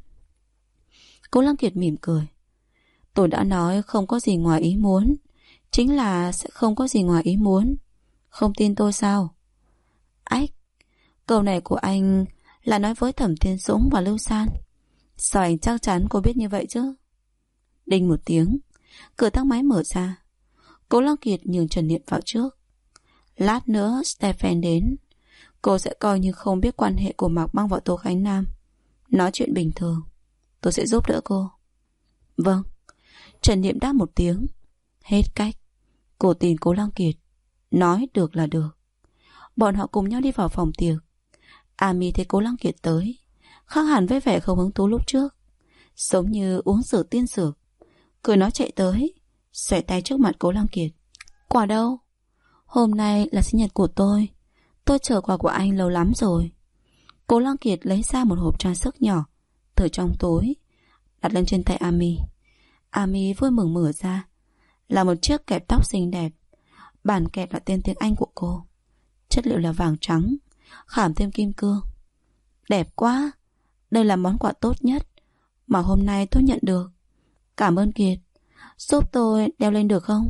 Cố Lăng Kiệt mỉm cười. Tôi đã nói không có gì ngoài ý muốn, chính là sẽ không có gì ngoài ý muốn. Không tin tôi sao? Ách, câu này của anh là nói với Thẩm Thiên Dũng và Lưu San. Sao anh chắc chắn cô biết như vậy chứ? Đinh một tiếng, cửa thang máy mở ra. Cố Lăng Kiệt nhường Trần Niệm vào trước. Lát nữa Stephen đến, cô sẽ coi như không biết quan hệ của Mạc Băng và Tô Khánh Nam, nói chuyện bình thường. Tôi sẽ giúp đỡ cô. Vâng. Trần Niệm đáp một tiếng. Hết cách. Cô tin Cố Lăng Kiệt, nói được là được. Bọn họ cùng nhau đi vào phòng tiệc. Ami thấy Cố Lăng Kiệt tới, khác hẳn với vẻ không hứng thú lúc trước, giống như uống rượu tiên dược. Cười nói chạy tới, xoay tay trước mặt Cố Lăng Kiệt. Quà đâu? Hôm nay là sinh nhật của tôi chờ quà của anh lâu lắm rồi. Cố Lăng Kiệt lấy ra một hộp trang sức nhỏ từ trong túi, đặt lên trên tay Ami. Ami vui mừng mở ra, là một chiếc kẹp tóc xinh đẹp. Bản kẹp là tên tiếng Anh của cô, chất liệu là vàng trắng, khảm thêm kim cương. Đẹp quá. Đây là món quà tốt nhất mà hôm nay tôi nhận được. Cảm ơn Kiệt. Giúp tôi đeo lên được không?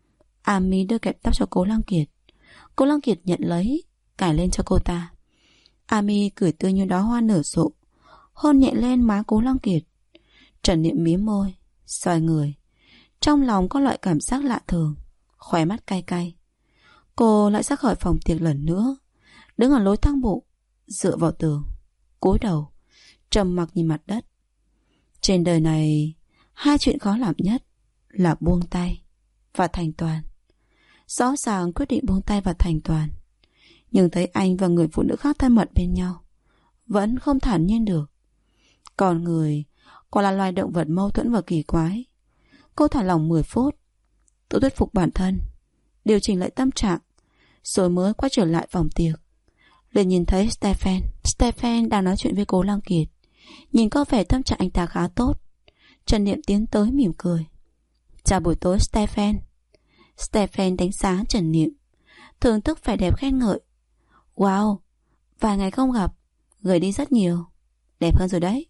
Ami đưa kẹp tóc cho Cố Lăng Kiệt. Cố Lăng Kiệt nhận lấy, cài lên cho cô ta. Ami cười tươi như đóa hoa nở rộ, hôn nhẹ lên má Cố Lăng Kiệt. Trần Niệm mím môi, xoay người. Trong lòng có loại cảm giác lạ thường, khóe mắt cay cay. Cô lại ra khỏi phòng tiệc lần nữa, đứng ở lối thang bộ, dựa vào tường, cúi đầu, trầm mặc nhìn mặt đất. Trên đời này, hai chuyện khó làm nhất là buông tay và thành toàn. rõ ràng quyết định buông tay vào Thành Toàn. Nhưng thấy anh và người phụ nữ khác thân mật bên nhau, vẫn không thản nhiên được. Con người còn là loài động vật mâu thuẫn và kỳ quái. Cô thả lỏng 10 phút, tự thuyết phục bản thân, điều chỉnh lại tâm trạng, rồi mới quay trở lại phòng tiệc. Liền nhìn thấy Stephen đang nói chuyện với Cố Lăng Kiệt. Nhìn có vẻ tâm trạng anh ta khá tốt. Trần Niệm tiến tới mỉm cười. Chào buổi tối Stephen. Stephen đánh giá Trần Niệm, thưởng thức vẻ đẹp khen ngợi. Wow, vài ngày không gặp, gầy đi rất nhiều. Đẹp hơn rồi đấy.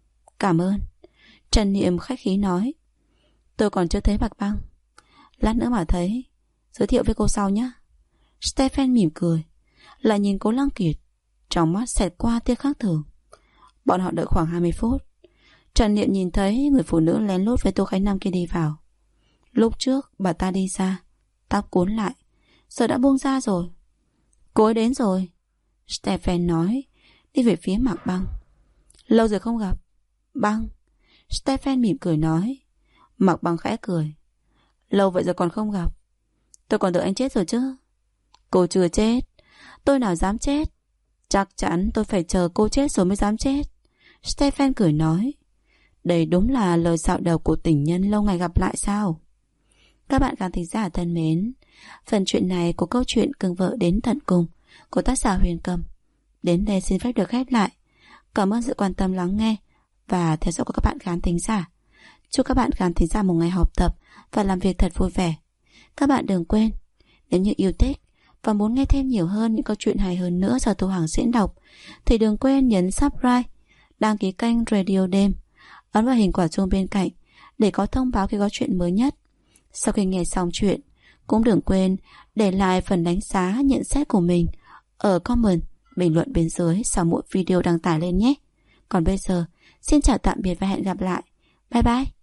Cảm ơn. Trần Niệm khách khí nói. Tôi còn chưa thấy Bạc Băng. Lát nữa mà thấy, giới thiệu với cô sau nhé. Stephen mỉm cười, lại nhìn Cố Lăng Kiệt, trong mắt xẹt qua tia khác thường. Bọn họ đợi khoảng 20 phút. Trần Niệm nhìn thấy người phụ nữ lén lút với Tô Khánh Nam kia đi vào. Lúc trước bà ta đi ra, tóc cuốn lại, giờ đã buông ra rồi. Cô ấy đến rồi, Stephen nói, đi về phía Mạc Băng. Lâu rồi không gặp. Băng. Stephen mỉm cười nói. Mạc Băng khẽ cười. Lâu vậy rồi còn không gặp. Tôi còn tưởng anh chết rồi chứ. Cô chưa chết. Tôi nào dám chết. Chắc chắn tôi phải chờ cô chết rồi mới dám chết. Stephen cười nói. Đây đúng là lời dạo đầu của tình nhân lâu ngày gặp lại sao? Các bạn khán thính giả thân mến, phần chuyện này của câu chuyện Cưng Vợ Đến Tận Cùng của tác giả Huyền Cầm đến đây xin phép được khép lại. Cảm ơn sự quan tâm lắng nghe và theo dõi của các bạn khán thính giả. Chúc các bạn khán thính giả một ngày học tập và làm việc thật vui vẻ. Các bạn đừng quên, nếu như yêu thích và muốn nghe thêm nhiều hơn những câu chuyện hay hơn nữa do Thu Hằng diễn đọc, thì đừng quên nhấn subscribe, đăng ký kênh Radio Đêm, ấn vào hình quả chuông bên cạnh để có thông báo khi có chuyện mới nhất. Sau khi nghe xong chuyện, cũng đừng quên để lại phần đánh giá nhận xét của mình ở comment, bình luận bên dưới sau mỗi video đăng tải lên nhé. Còn bây giờ, xin chào tạm biệt và hẹn gặp lại. Bye bye.